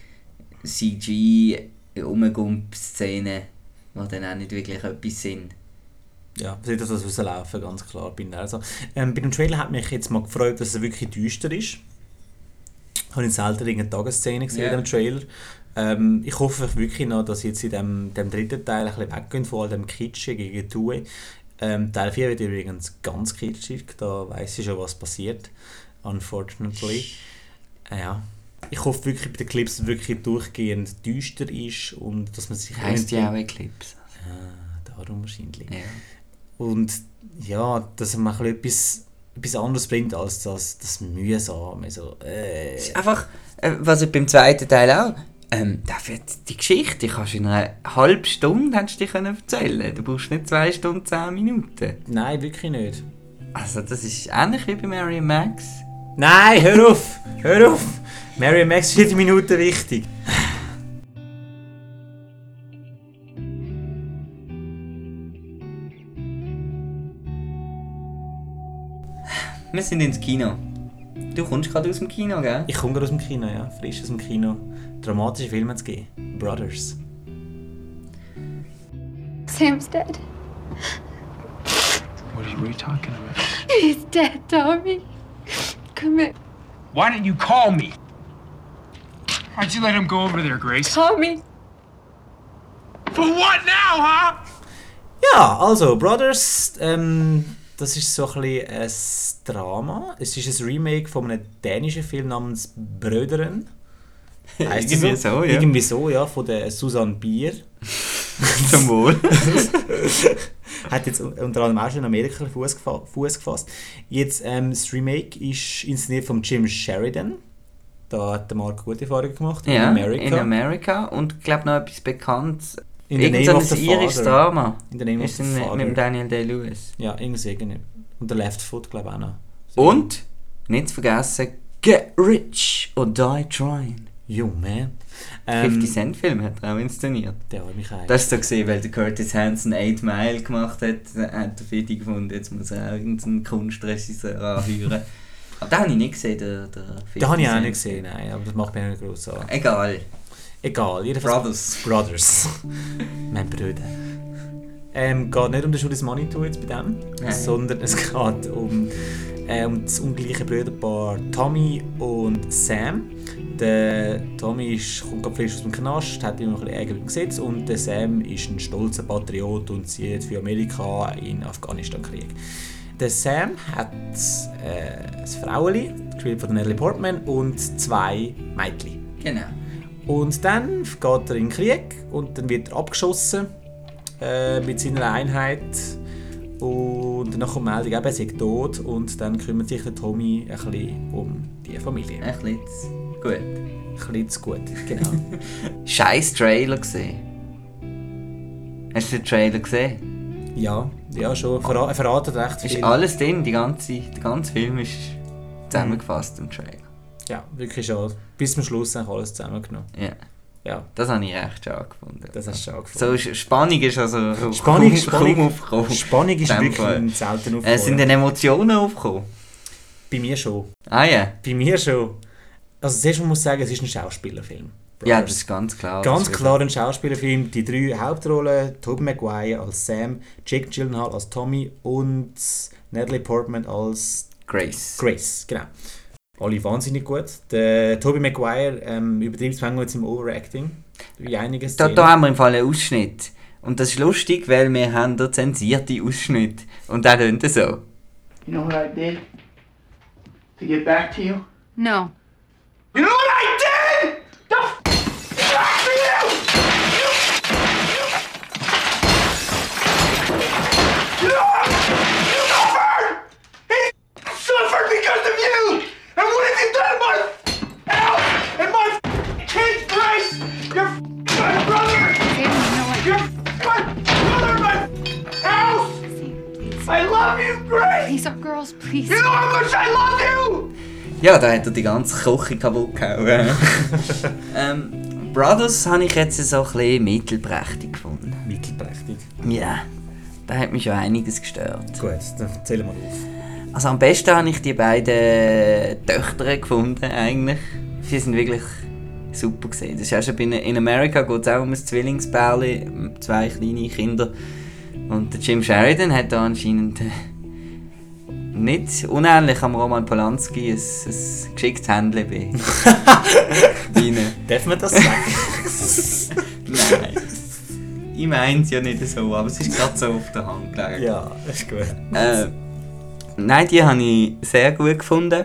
CG-Umgump-Szenen, die dann auch nicht wirklich etwas sind. Ja, sieht das rauslaufen, ganz klar. Also, bei dem Trailer hat mich jetzt mal gefreut, dass er wirklich düster ist. Ich habe selten irgendeine Tagesszene gesehen in dem Trailer. Ich hoffe wirklich noch, dass jetzt in dem dritten Teil ein bisschen weggehen von all dem Kitsch gegen Tue. Teil 4 wird übrigens ganz kitschig, da weiss ich schon, was passiert. Unfortunately. Ja. Ich hoffe wirklich bei den Clips wirklich durchgehend düster ist und dass man sich... Heisst ja auch Eclipse. Darum wahrscheinlich. Ja. Und ja, dass man etwas anderes bringt als das Mühsame. So, ist einfach, was ich beim zweiten Teil auch... die Geschichte kannst du in einer halben Stunde hättest du dir erzählen. Du brauchst nicht 2 Stunden 10 Minuten. Nein, wirklich nicht. Also das ist ähnlich wie bei Mary Max. Nein, hör auf! Hör auf! Mary Max ist 4 Minuten wichtig. Wir sind ins Kino. Du kommst gerade aus dem Kino, gell? Ich komme gerade aus dem Kino, ja. Frisch aus dem Kino. Dramatische Filme zu geben. Brothers. Sam's dead. What are you talking about? He's dead, Tommy. Come here. Why didn't you call me? Why'd you let him go over there, Grace? Tommy. For what now, huh? Ja, also, Brothers, das ist so ein bisschen ein Drama. Es ist ein Remake von einem dänischen Film namens Bröderen. Irgendwie so, ja. Irgendwie so, ja, von der Susanne Bier. Zum Wohl. Hat jetzt unter anderem auch schon in Amerika Fuß gefasst. Jetzt, das Remake ist inszeniert von Jim Sheridan. Da hat der Marc gute Erfahrungen gemacht. Ja, in Amerika. Und ich glaube noch etwas Bekanntes In the Irgend Name so of ein the irisches Father. Drama. In the Name of Ist the mit Father. dem Daniel Day-Lewis. Ja, irgendwie. Und der Left Foot, glaube ich, auch noch. Und, nicht zu vergessen, Get Rich or Die Trying. Yo, man. 50 Cent Film hat er auch inszeniert. Der hat mich Das ist so gesehen, weil der Curtis Hanson 8 Mile gemacht hat, hat der Fidi gefunden, jetzt muss er auch irgendeinen Kunstregisseur anheuern. Aber den habe ich nicht gesehen, der 50 Den habe ich auch Cent. nicht gesehen, nein, aber das macht mich nicht groß an. Egal, jedenfalls. Brothers. Mein Bruder. Geht nicht um den Judas Manitou jetzt bei dem, sondern es geht um das ungleiche Brüderpaar Tommy und Sam. Der Tommy kommt gerade frisch aus dem Knast, hat immer ein bisschen Ärger mit dem Gesetz und der Sam ist ein stolzer Patriot und zieht für Amerika in den Afghanistan-Krieg. Der Sam hat ein Fraueli, gespielt von Natalie Portman, und 2 Mädchen. Genau. Und dann geht er in den Krieg und dann wird er abgeschossen mit seiner Einheit. Und dann kommt die Meldung, er sei tot und dann kümmert sich der Tommy ein bisschen um die Familie. Ein bisschen zu gut. Ein bisschen zu gut, genau. Scheiß Trailer gesehen. Hast du den Trailer gesehen? Ja schon. Er verratet recht viel. Ist alles drin, der ganze Film ist zusammengefasst im Trailer. Ja, wirklich schon. Bis zum Schluss eigentlich alles zusammengenommen. Ja. Das habe ich recht schade gefunden. Das hast du schade gefunden. So, Spannung ist also Spannung aufgekommen. Spannung ist wirklich selten aufgekommen. Sind denn Emotionen aufgekommen? Bei mir schon. Ah ja? Bei mir schon. Also zuerst muss ich sagen, es ist ein Schauspielerfilm. Ja, das ist ganz klar. Ganz klar ein Schauspielerfilm. Die 3 Hauptrollen, Tobey Maguire als Sam, Jake Gyllenhaal als Tommy und Natalie Portman als Grace, genau. Alle wahnsinnig gut. Der Tobey Maguire übertreibt es manchmal jetzt im Overacting. Wie einige Szenen. Da haben wir im Fall einen Ausschnitt. Und das ist lustig, weil wir haben da zensierte Ausschnitte. Und der tönt so. You know what I did to get back to you? No. You know what I did? The f for you! You suffered! He suffered because of you! And what have you done to my health and my kid's Grace? You're my brother! You're my brother, my house! I love you, Grace! These are girls, please. You know how much I love you! Ja, da hat er die ganze Küche kaputt gehauen. Brothers habe ich jetzt so ein bisschen mittelprächtig gefunden. Mittelprächtig? Ja, da hat mich schon einiges gestört. Gut, dann erzähl mal auf. Also am besten habe ich die beiden Töchter gefunden, eigentlich. Sie sind wirklich super gesehen. Das ist auch schon in Amerika geht es auch um ein Zwillingspärchen, 2 kleine Kinder. Und der Jim Sheridan hat da anscheinend nicht unähnlich am Roman Polanski ein geschicktes Händchen bei ihnen. Darf man das sagen? Nein. Ich meine es ja nicht so, aber es ist gerade so auf der Hand gelegen. Ja, ist gut. Nein, die habe ich sehr gut gefunden.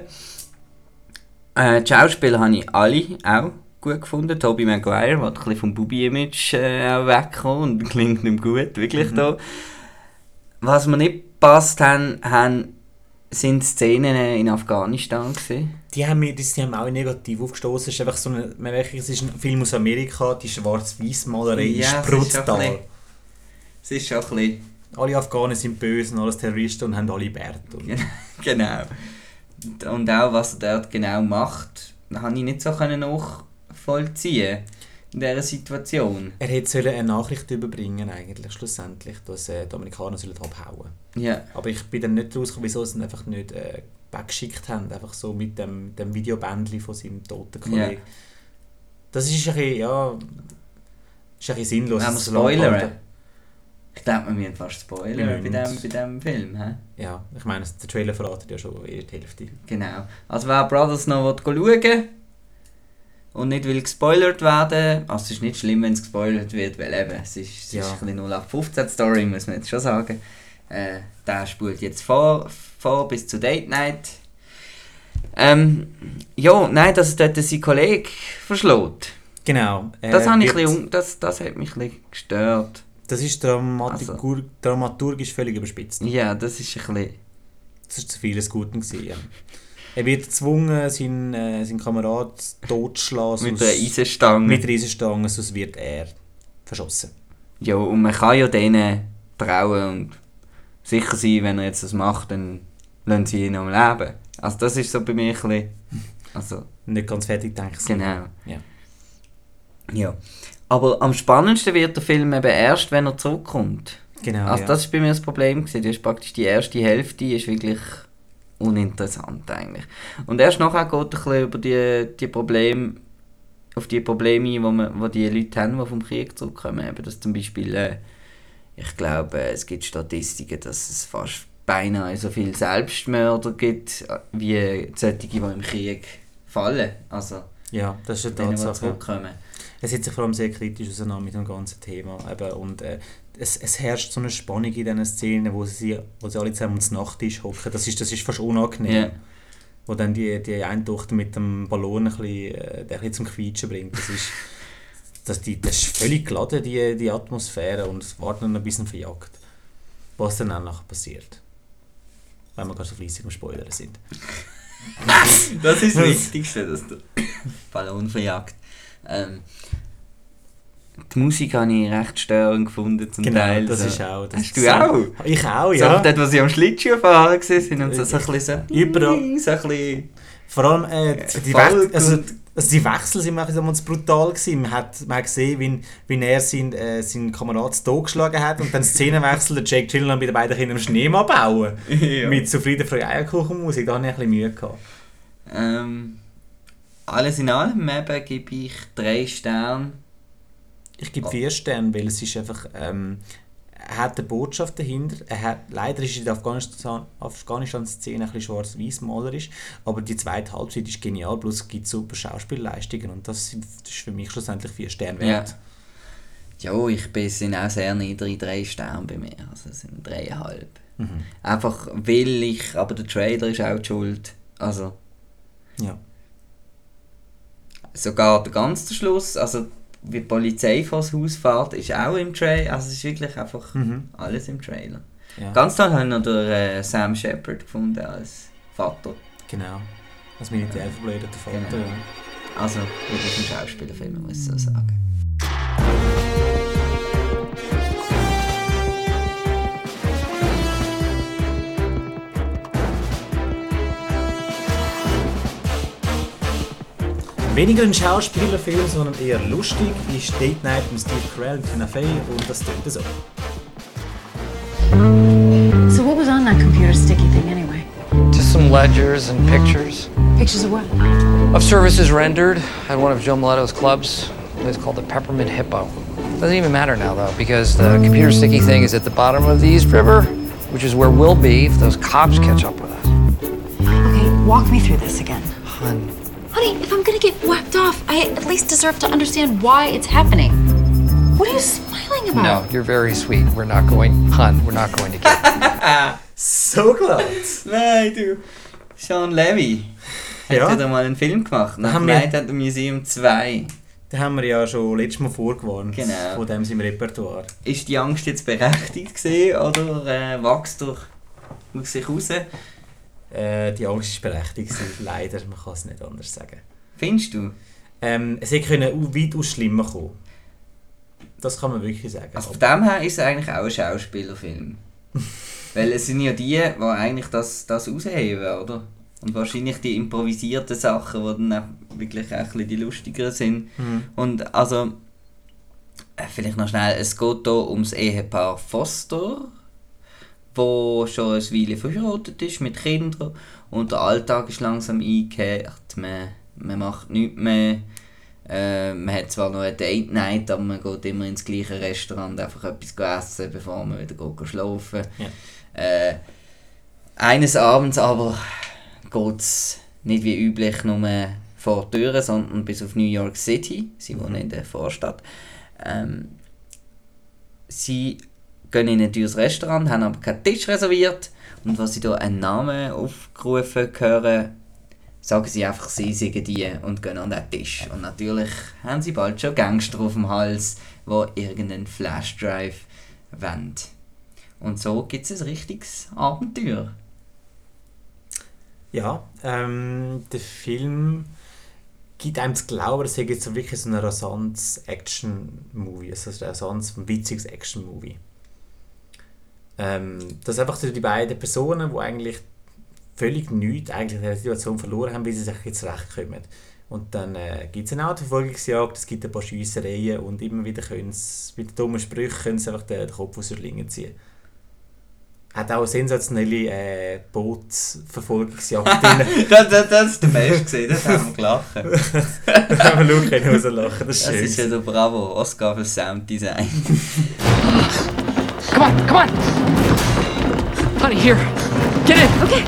Die Schauspieler habe ich alle auch gut gefunden. Tobey Maguire, der ein bisschen vom Bubi-Image weggekommen und klingt nicht mehr gut, wirklich da. Was mir nicht gepasst haben sind Szenen in Afghanistan gewesen. Die haben auch negativ aufgestoßen. Es ist einfach so es ist ein Film aus Amerika, die Schwarz-Weiß-Malerei ist brutal. Es ist schon ein bisschen... Alle Afghanen sind böse und alles Terroristen und haben alle Bärte. Genau. Und auch was er dort genau macht, habe ich nicht so nachvollziehen in dieser Situation. Er hätte eine Nachricht überbringen eigentlich schlussendlich, dass die Amerikaner abhauen sollen. Ja. Aber ich bin dann nicht rausgekommen, wieso sie ihn einfach nicht weggeschickt haben, einfach so mit dem Videobändchen von seinem toten Kollegen. Ja. Das ist ein bisschen, ist ein bisschen sinnlos. Haben wir spoilern? Ich glaube, wir müssen fast spoilern bei diesem Film. He? Ja, ich meine, der Trailer verratet ja schon eher die Hälfte. Genau. Also wer Brothers noch schauen will und nicht will gespoilert werden, also es ist nicht schlimm, wenn es gespoilert wird, weil eben, es ist ein bisschen 0815-Story, muss man jetzt schon sagen. Der spult jetzt vor bis zu Date Night. Dass dort sein Kollege verschlägt. Genau. Das hat mich ein bisschen gestört. Das ist dramaturgisch völlig überspitzt. Ja, das ist ein bisschen... Das war zu vieles Guten gewesen, ja. Er wird gezwungen, seinen Kamerad totzuschlagen. Mit einer Eisenstange. Mit einer Eisenstange, sonst wird er verschossen. Ja, und man kann ja denen trauen und sicher sein, wenn er jetzt das macht, dann lassen sie ihn am Leben. Also das ist so bei mir ein bisschen... Also, nicht ganz fertig denken. Genau. Ja. Ja. Aber am spannendsten wird der Film eben erst, wenn er zurückkommt. Genau, also das war bei mir das Problem gewesen. Das ist praktisch die erste Hälfte ist wirklich uninteressant eigentlich. Und erst nachher geht er ein bisschen über die Probleme, auf die Probleme ein, die die Leute haben, die vom Krieg zurückkommen. Eben, dass zum Beispiel, ich glaube, es gibt Statistiken, dass es fast beinahe so viele Selbstmörder gibt, wie solche, die im Krieg fallen. Also, ja, das ist eine Tatsache. Es setzt sich vor allem sehr kritisch auseinander mit dem ganzen Thema. Eben, und es herrscht so eine Spannung in diesen Szenen, wo sie alle zusammen am Nachttisch hocken. Das ist fast unangenehm. Yeah. Wo dann die eine Tochter mit dem Ballon ein bisschen zum Quietschen bringt. Das ist völlig geladen, die Atmosphäre, und es wartet noch ein bisschen verjagt. Was dann auch nachher passiert. Weil wir gerade so fleissig am Spoilern sind. Das ist das Wichtigste, dass der Ballon verjagt. Die Musik habe ich recht störend gefunden zum Teil. Das ist auch. Das hast du auch? Ich auch, ja. So dort, wo sie am Schlittschuh fahren waren und so ein bisschen so... Überall. So ein bisschen... Vor allem die Wechsel sind manchmal brutal gewesen. Man hat gesehen, wie er seinen Kameraden totgeschlagen hat, und dann Szenenwechsel, der Jake Gyllenhaal bei den beiden Kindern im Schneemann bauen. Ja. Mit zufrieden Frau Eierkuchenmusik, da hatte ich ein bisschen Mühe gehabt. Alles in allem eben gebe ich 3 Sterne. Ich gebe 4 Sterne, weil es ist einfach... er hat eine Botschaft dahinter. Leider ist die Afghanistan-Szene ein bisschen schwarz-weiß malerisch, aber die zweite Halbzeit ist genial, plus es gibt super Schauspielleistungen, und das ist für mich schlussendlich 4 Sterne wert. Ja, sind auch sehr niedrig, 3 Sterne bei mir, also es sind 3,5. Einfach weil aber der Trailer ist auch die Schuld, also... Ja. Sogar der ganze Schluss, also wie die Polizei vor das Haus fährt, ist auch im Trailer. Also es ist wirklich einfach alles im Trailer. Ja. Ganz toll habe ich noch den Sam Shepard gefunden als Vater. Genau. Als militärverblödeter Vater. Genau. Also wirklich ein Schauspielerfilm, muss ich so sagen. Weniger ein Schauspielerfilm, sondern eher lustig ist Date Night mit Steve Carell und Tina Fey, und das tönt so. So what was on that computer sticky thing anyway? Just some ledgers and pictures. Pictures of what? Of services rendered at one of Joe Miletto's clubs. It's called the Peppermint Hippo. Doesn't even matter now though, because the computer sticky thing is at the bottom of the East River, which is where we'll be if those cops catch up with us. Okay, walk me through this again. Hun. Honey, if I'm gonna get whacked off, I at least deserve to understand why it's happening. What are you smiling about? No, you're very sweet. We're not going to get... So klar. Nein, du. Sean Levy hat wieder mal einen Film gemacht. Nach Night at the Museum 2. Den haben wir ja schon letztes Mal vorgewarnt. Genau. Von dem seinem Repertoire. Ist die Angst jetzt berechtigt gewesen, oder wächst durch sich raus? Die Angst ist berechtigt gewesen, leider. Man kann es nicht anders sagen. Findest du? Es hätte weitaus schlimmer kommen. Das kann man wirklich sagen. Also von dem her ist es eigentlich auch ein Schauspielerfilm. Weil es sind ja die eigentlich das ausheben, oder? Und wahrscheinlich die improvisierten Sachen, die dann auch wirklich auch ein bisschen die lustigeren sind. Und also, vielleicht noch schnell, es geht hier ums Ehepaar Foster, wo schon ein Weile verheiratet ist mit Kindern, und der Alltag ist langsam eingekehrt, man macht nichts mehr. Man hat zwar noch eine Date Night, aber man geht immer ins gleiche Restaurant einfach etwas essen, bevor man wieder schlafen geht. Ja. Eines Abends aber geht es nicht wie üblich nur vor die Türen, sondern bis auf New York City. Sie wohnen in der Vorstadt. Sie gehen in ein teures Restaurant, haben aber keinen Tisch reserviert, und als sie da einen Namen aufgerufen hören, sagen sie einfach, sie seien die, und gehen an den Tisch. Und natürlich haben sie bald schon Gangster auf dem Hals, die irgendeinen Flashdrive wollen. Und so gibt es ein richtiges Abenteuer. Ja, der Film gibt einem zu glauben, es sei jetzt so wirklich so ein rasantes Action-Movie, also ein rasantes, ein witziges Action-Movie. Das einfach die beiden Personen, die eigentlich völlig nichts eigentlich in der Situation verloren haben, wie sie sich jetzt zurechtkommen. Und dann gibt es eine Autoverfolgungsjagd, es gibt ein paar Schiessereien und immer wieder können sie, mit dummen Sprüchen können sie einfach den Kopf aus der Schlinge ziehen. Hat auch eine sensationelle Bootsverfolgungsjagd drin. das ist der Beste gesehen, das haben wir gelacht. Da haben wir Luke rauslachen, das ist schön. Das ist ja der Bravo, Oscar für Sounddesign. Come on, come on! Honey, here. Get in! Okay.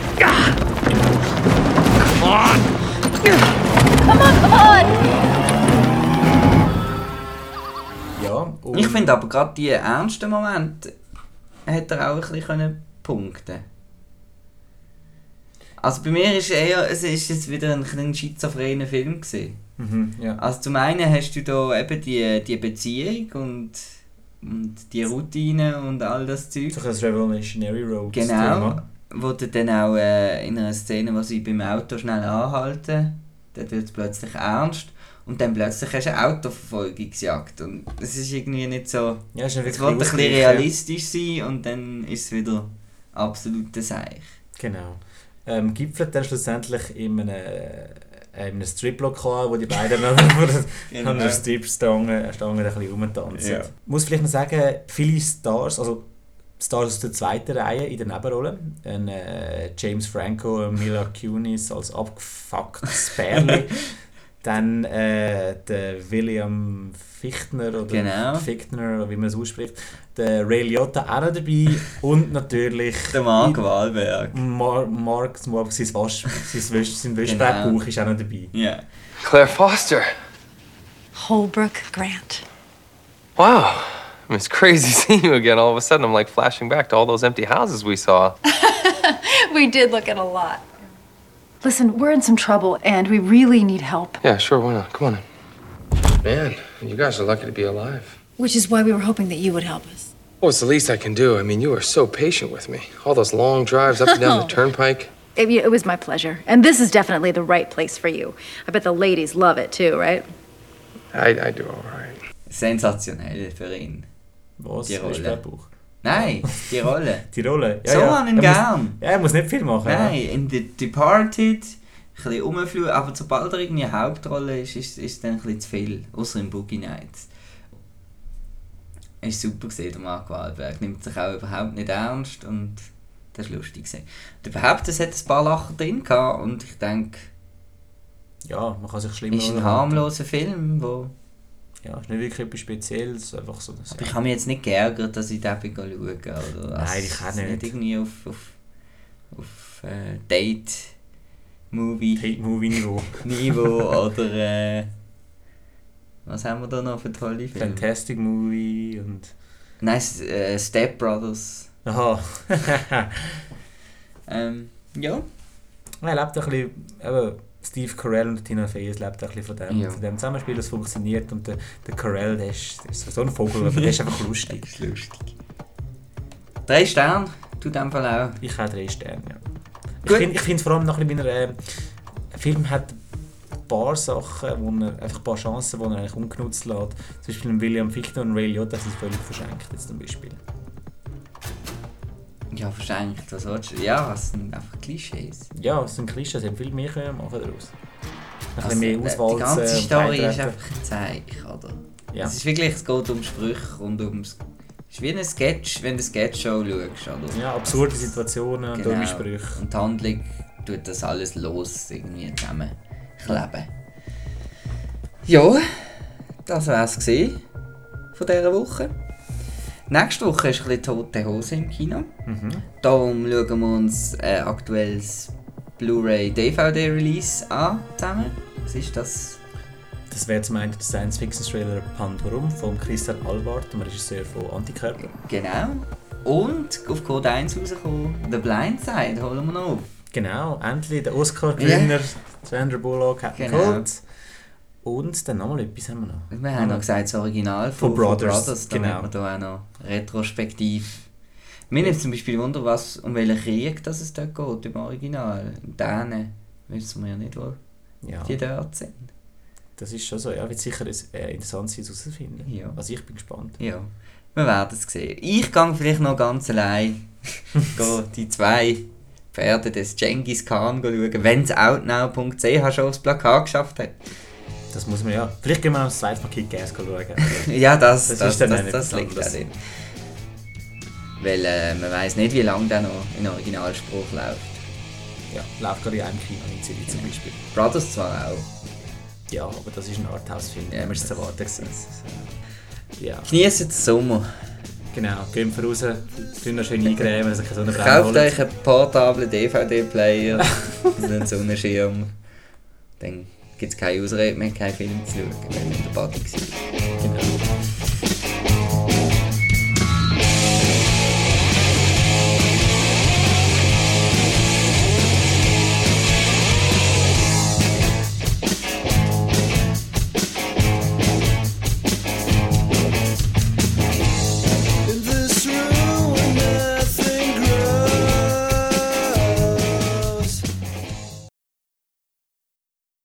Come on! Come on, come on! Ja, ich finde aber gerade die ernsten Momente hätte er auch ein bisschen punkten. Also bei mir ist eher, es ist jetzt wieder ein schizophrener Film gewesen. Ja. Also zum einen hast du da eben die Beziehung und die Routine und all das Zeug. So ein Revolutionary Road. Genau, wo du dann auch in einer Szene, wo sie beim Auto schnell anhalten, dann wird es plötzlich ernst und dann plötzlich hast du eine Autoverfolgungsjagd und es ist irgendwie nicht so, ja, es wird ein bisschen realistisch sein und dann ist es wieder absolute Seich. Genau. Gipfelt dann schlussendlich in einem Strip-Lokal, wo die beiden an der Strip-Stange ein bisschen rumtanzen. Ja. Ich muss vielleicht noch sagen, viele Stars, also Stars aus der zweiten Reihe in der Nebenrolle, James Franco, Mila Kunis als abgefucktes Bärli, dann der William Fichtner oder genau. Fichtner, wie man es ausspricht, der Ray Liotta auch noch dabei und natürlich der Mark Wahlberg. Mark sein Wäschbrettbauch ist auch noch dabei. Yeah. Claire Foster. Holbrook Grant. Wow. I mean, it's crazy seeing you again. All of a sudden, I'm like flashing back to all those empty houses we saw. We did look at a lot. Listen, we're in some trouble, and we really need help. Yeah, sure, why not? Come on in. Man, you guys are lucky to be alive. Which is why we were hoping that you would help us. Well, it's the least I can do. I mean, you were so patient with me. All those long drives up and down the turnpike. It was my pleasure. And this is definitely the right place for you. I bet the ladies love it too, right? I do all right. Sensationell für ihn. Was? Die Rolle. Wäschbrettbauch? Nein, die Rolle. Die Rolle? Ja, so an ihn gern. Er muss nicht viel machen. Nein, in The Departed ein bisschen rumfliegen, aber sobald er irgendwie eine Hauptrolle ist es dann ein bisschen zu viel. Außer in Boogie Nights. Ist super gesehen, der Mark Wahlberg. Nimmt sich auch überhaupt nicht ernst und das war lustig gewesen. Und überhaupt, es hat ein paar Lacher drin gehabt und ich denke, ja, man kann sich schlimmer ist ein harmloser Film, wo... Ja, ist nicht wirklich etwas Spezielles, einfach so. Aber ich habe mich jetzt nicht geärgert, dass ich den schauen oder nein, ich kann nicht. Nicht irgendwie auf Date-Movie-Niveau oder was haben wir da noch für tolle Filme? Fantastic Movie und... Nein, Step Brothers. Aha. Ja. Er lebt ein bisschen... Steve Carell und Tina Fey lebt ein bisschen von dem Zusammenspiel, das funktioniert und der Carell, der ist so ein Vogel, aber der ist einfach lustig. Das ist lustig. 3 Sterne, du in dem Fall auch? Ich habe 3 Sterne, ja. Ich finde vor allem noch ein bisschen, ein Film hat ein paar Sachen, wo er, einfach ein paar Chancen, die er eigentlich ungenutzt lässt. Zum Beispiel William Fichtner und Ray Liotta sind völlig verschenkt jetzt zum Beispiel. Ja, verschenkt, was willst du? Ja, es sind einfach Klischees. Ja, es sind Klischees, sie haben viel mehr machen daraus. Ein bisschen mehr Auswahl. Die ganze Story ist einfach ein Zeich, oder? Ja. Es ist wirklich, es geht um Sprüche und ums... Es ist wie ein Sketch, wenn du eine Sketch-Show schaust, oder? Ja, absurde Situationen und dumme Sprüche. Und die Handlung tut das alles los irgendwie zusammenkleben. Ja, das war es von dieser Woche. Nächste Woche ist ein bisschen Tote Hose im Kino. Darum schauen wir uns ein aktuelles Blu-ray-DVD-Release an zusammen. Was ist das? Das wäre zum einen der Science-Fiction-Trailer Pandorum von Christian Albart, dem Regisseur von Antikörper. Genau. Und auf Code 1 rausgekommen, The Blind Side holen wir noch auf. Genau, endlich der Oscar-Gewinner, Sandra Bullock, hat ihn geholt. Und dann nochmal etwas haben wir noch. Wir haben noch gesagt, das Original von Brothers. Da haben wir da auch noch retrospektiv. Mir nimmt zum Beispiel Wunder, um welchen Krieg das es dort geht, im Original. In Dänen wissen wir ja nicht, wo die dort sind. Das ist schon so, ja, wird sicher interessant sein, es herauszufinden. Ja. Also ich bin gespannt. Ja, wir werden es sehen. Ich gehe vielleicht noch ganz allein die 2 Pferde des Genghis Khan schauen, wenn es outnow.ch schon aufs Plakat geschafft hat. Das muss man ja. Vielleicht gehen wir noch das zweite Mal Kick-Ass schauen. Ja, das liegt da drin. Weil man weiss nicht, wie lange der noch in Originalspruch läuft. Ja, läuft gerade in einem Kino in Zürich zum Beispiel. Brothers zwar auch. Ja, aber das ist ein Arthouse-Film, ja, ist zu erwarten. Ja. Genießt den Sommer. Genau, gehen wir raus, tun noch schön eingrämen, dass ihr keine Sonnenbrände kauft euch einen portablen DVD-Player und einen Sonnenschirm. Dann gibt es keine Ausrede mehr, keinen Film zu schauen, wenn ihr in der Party seid.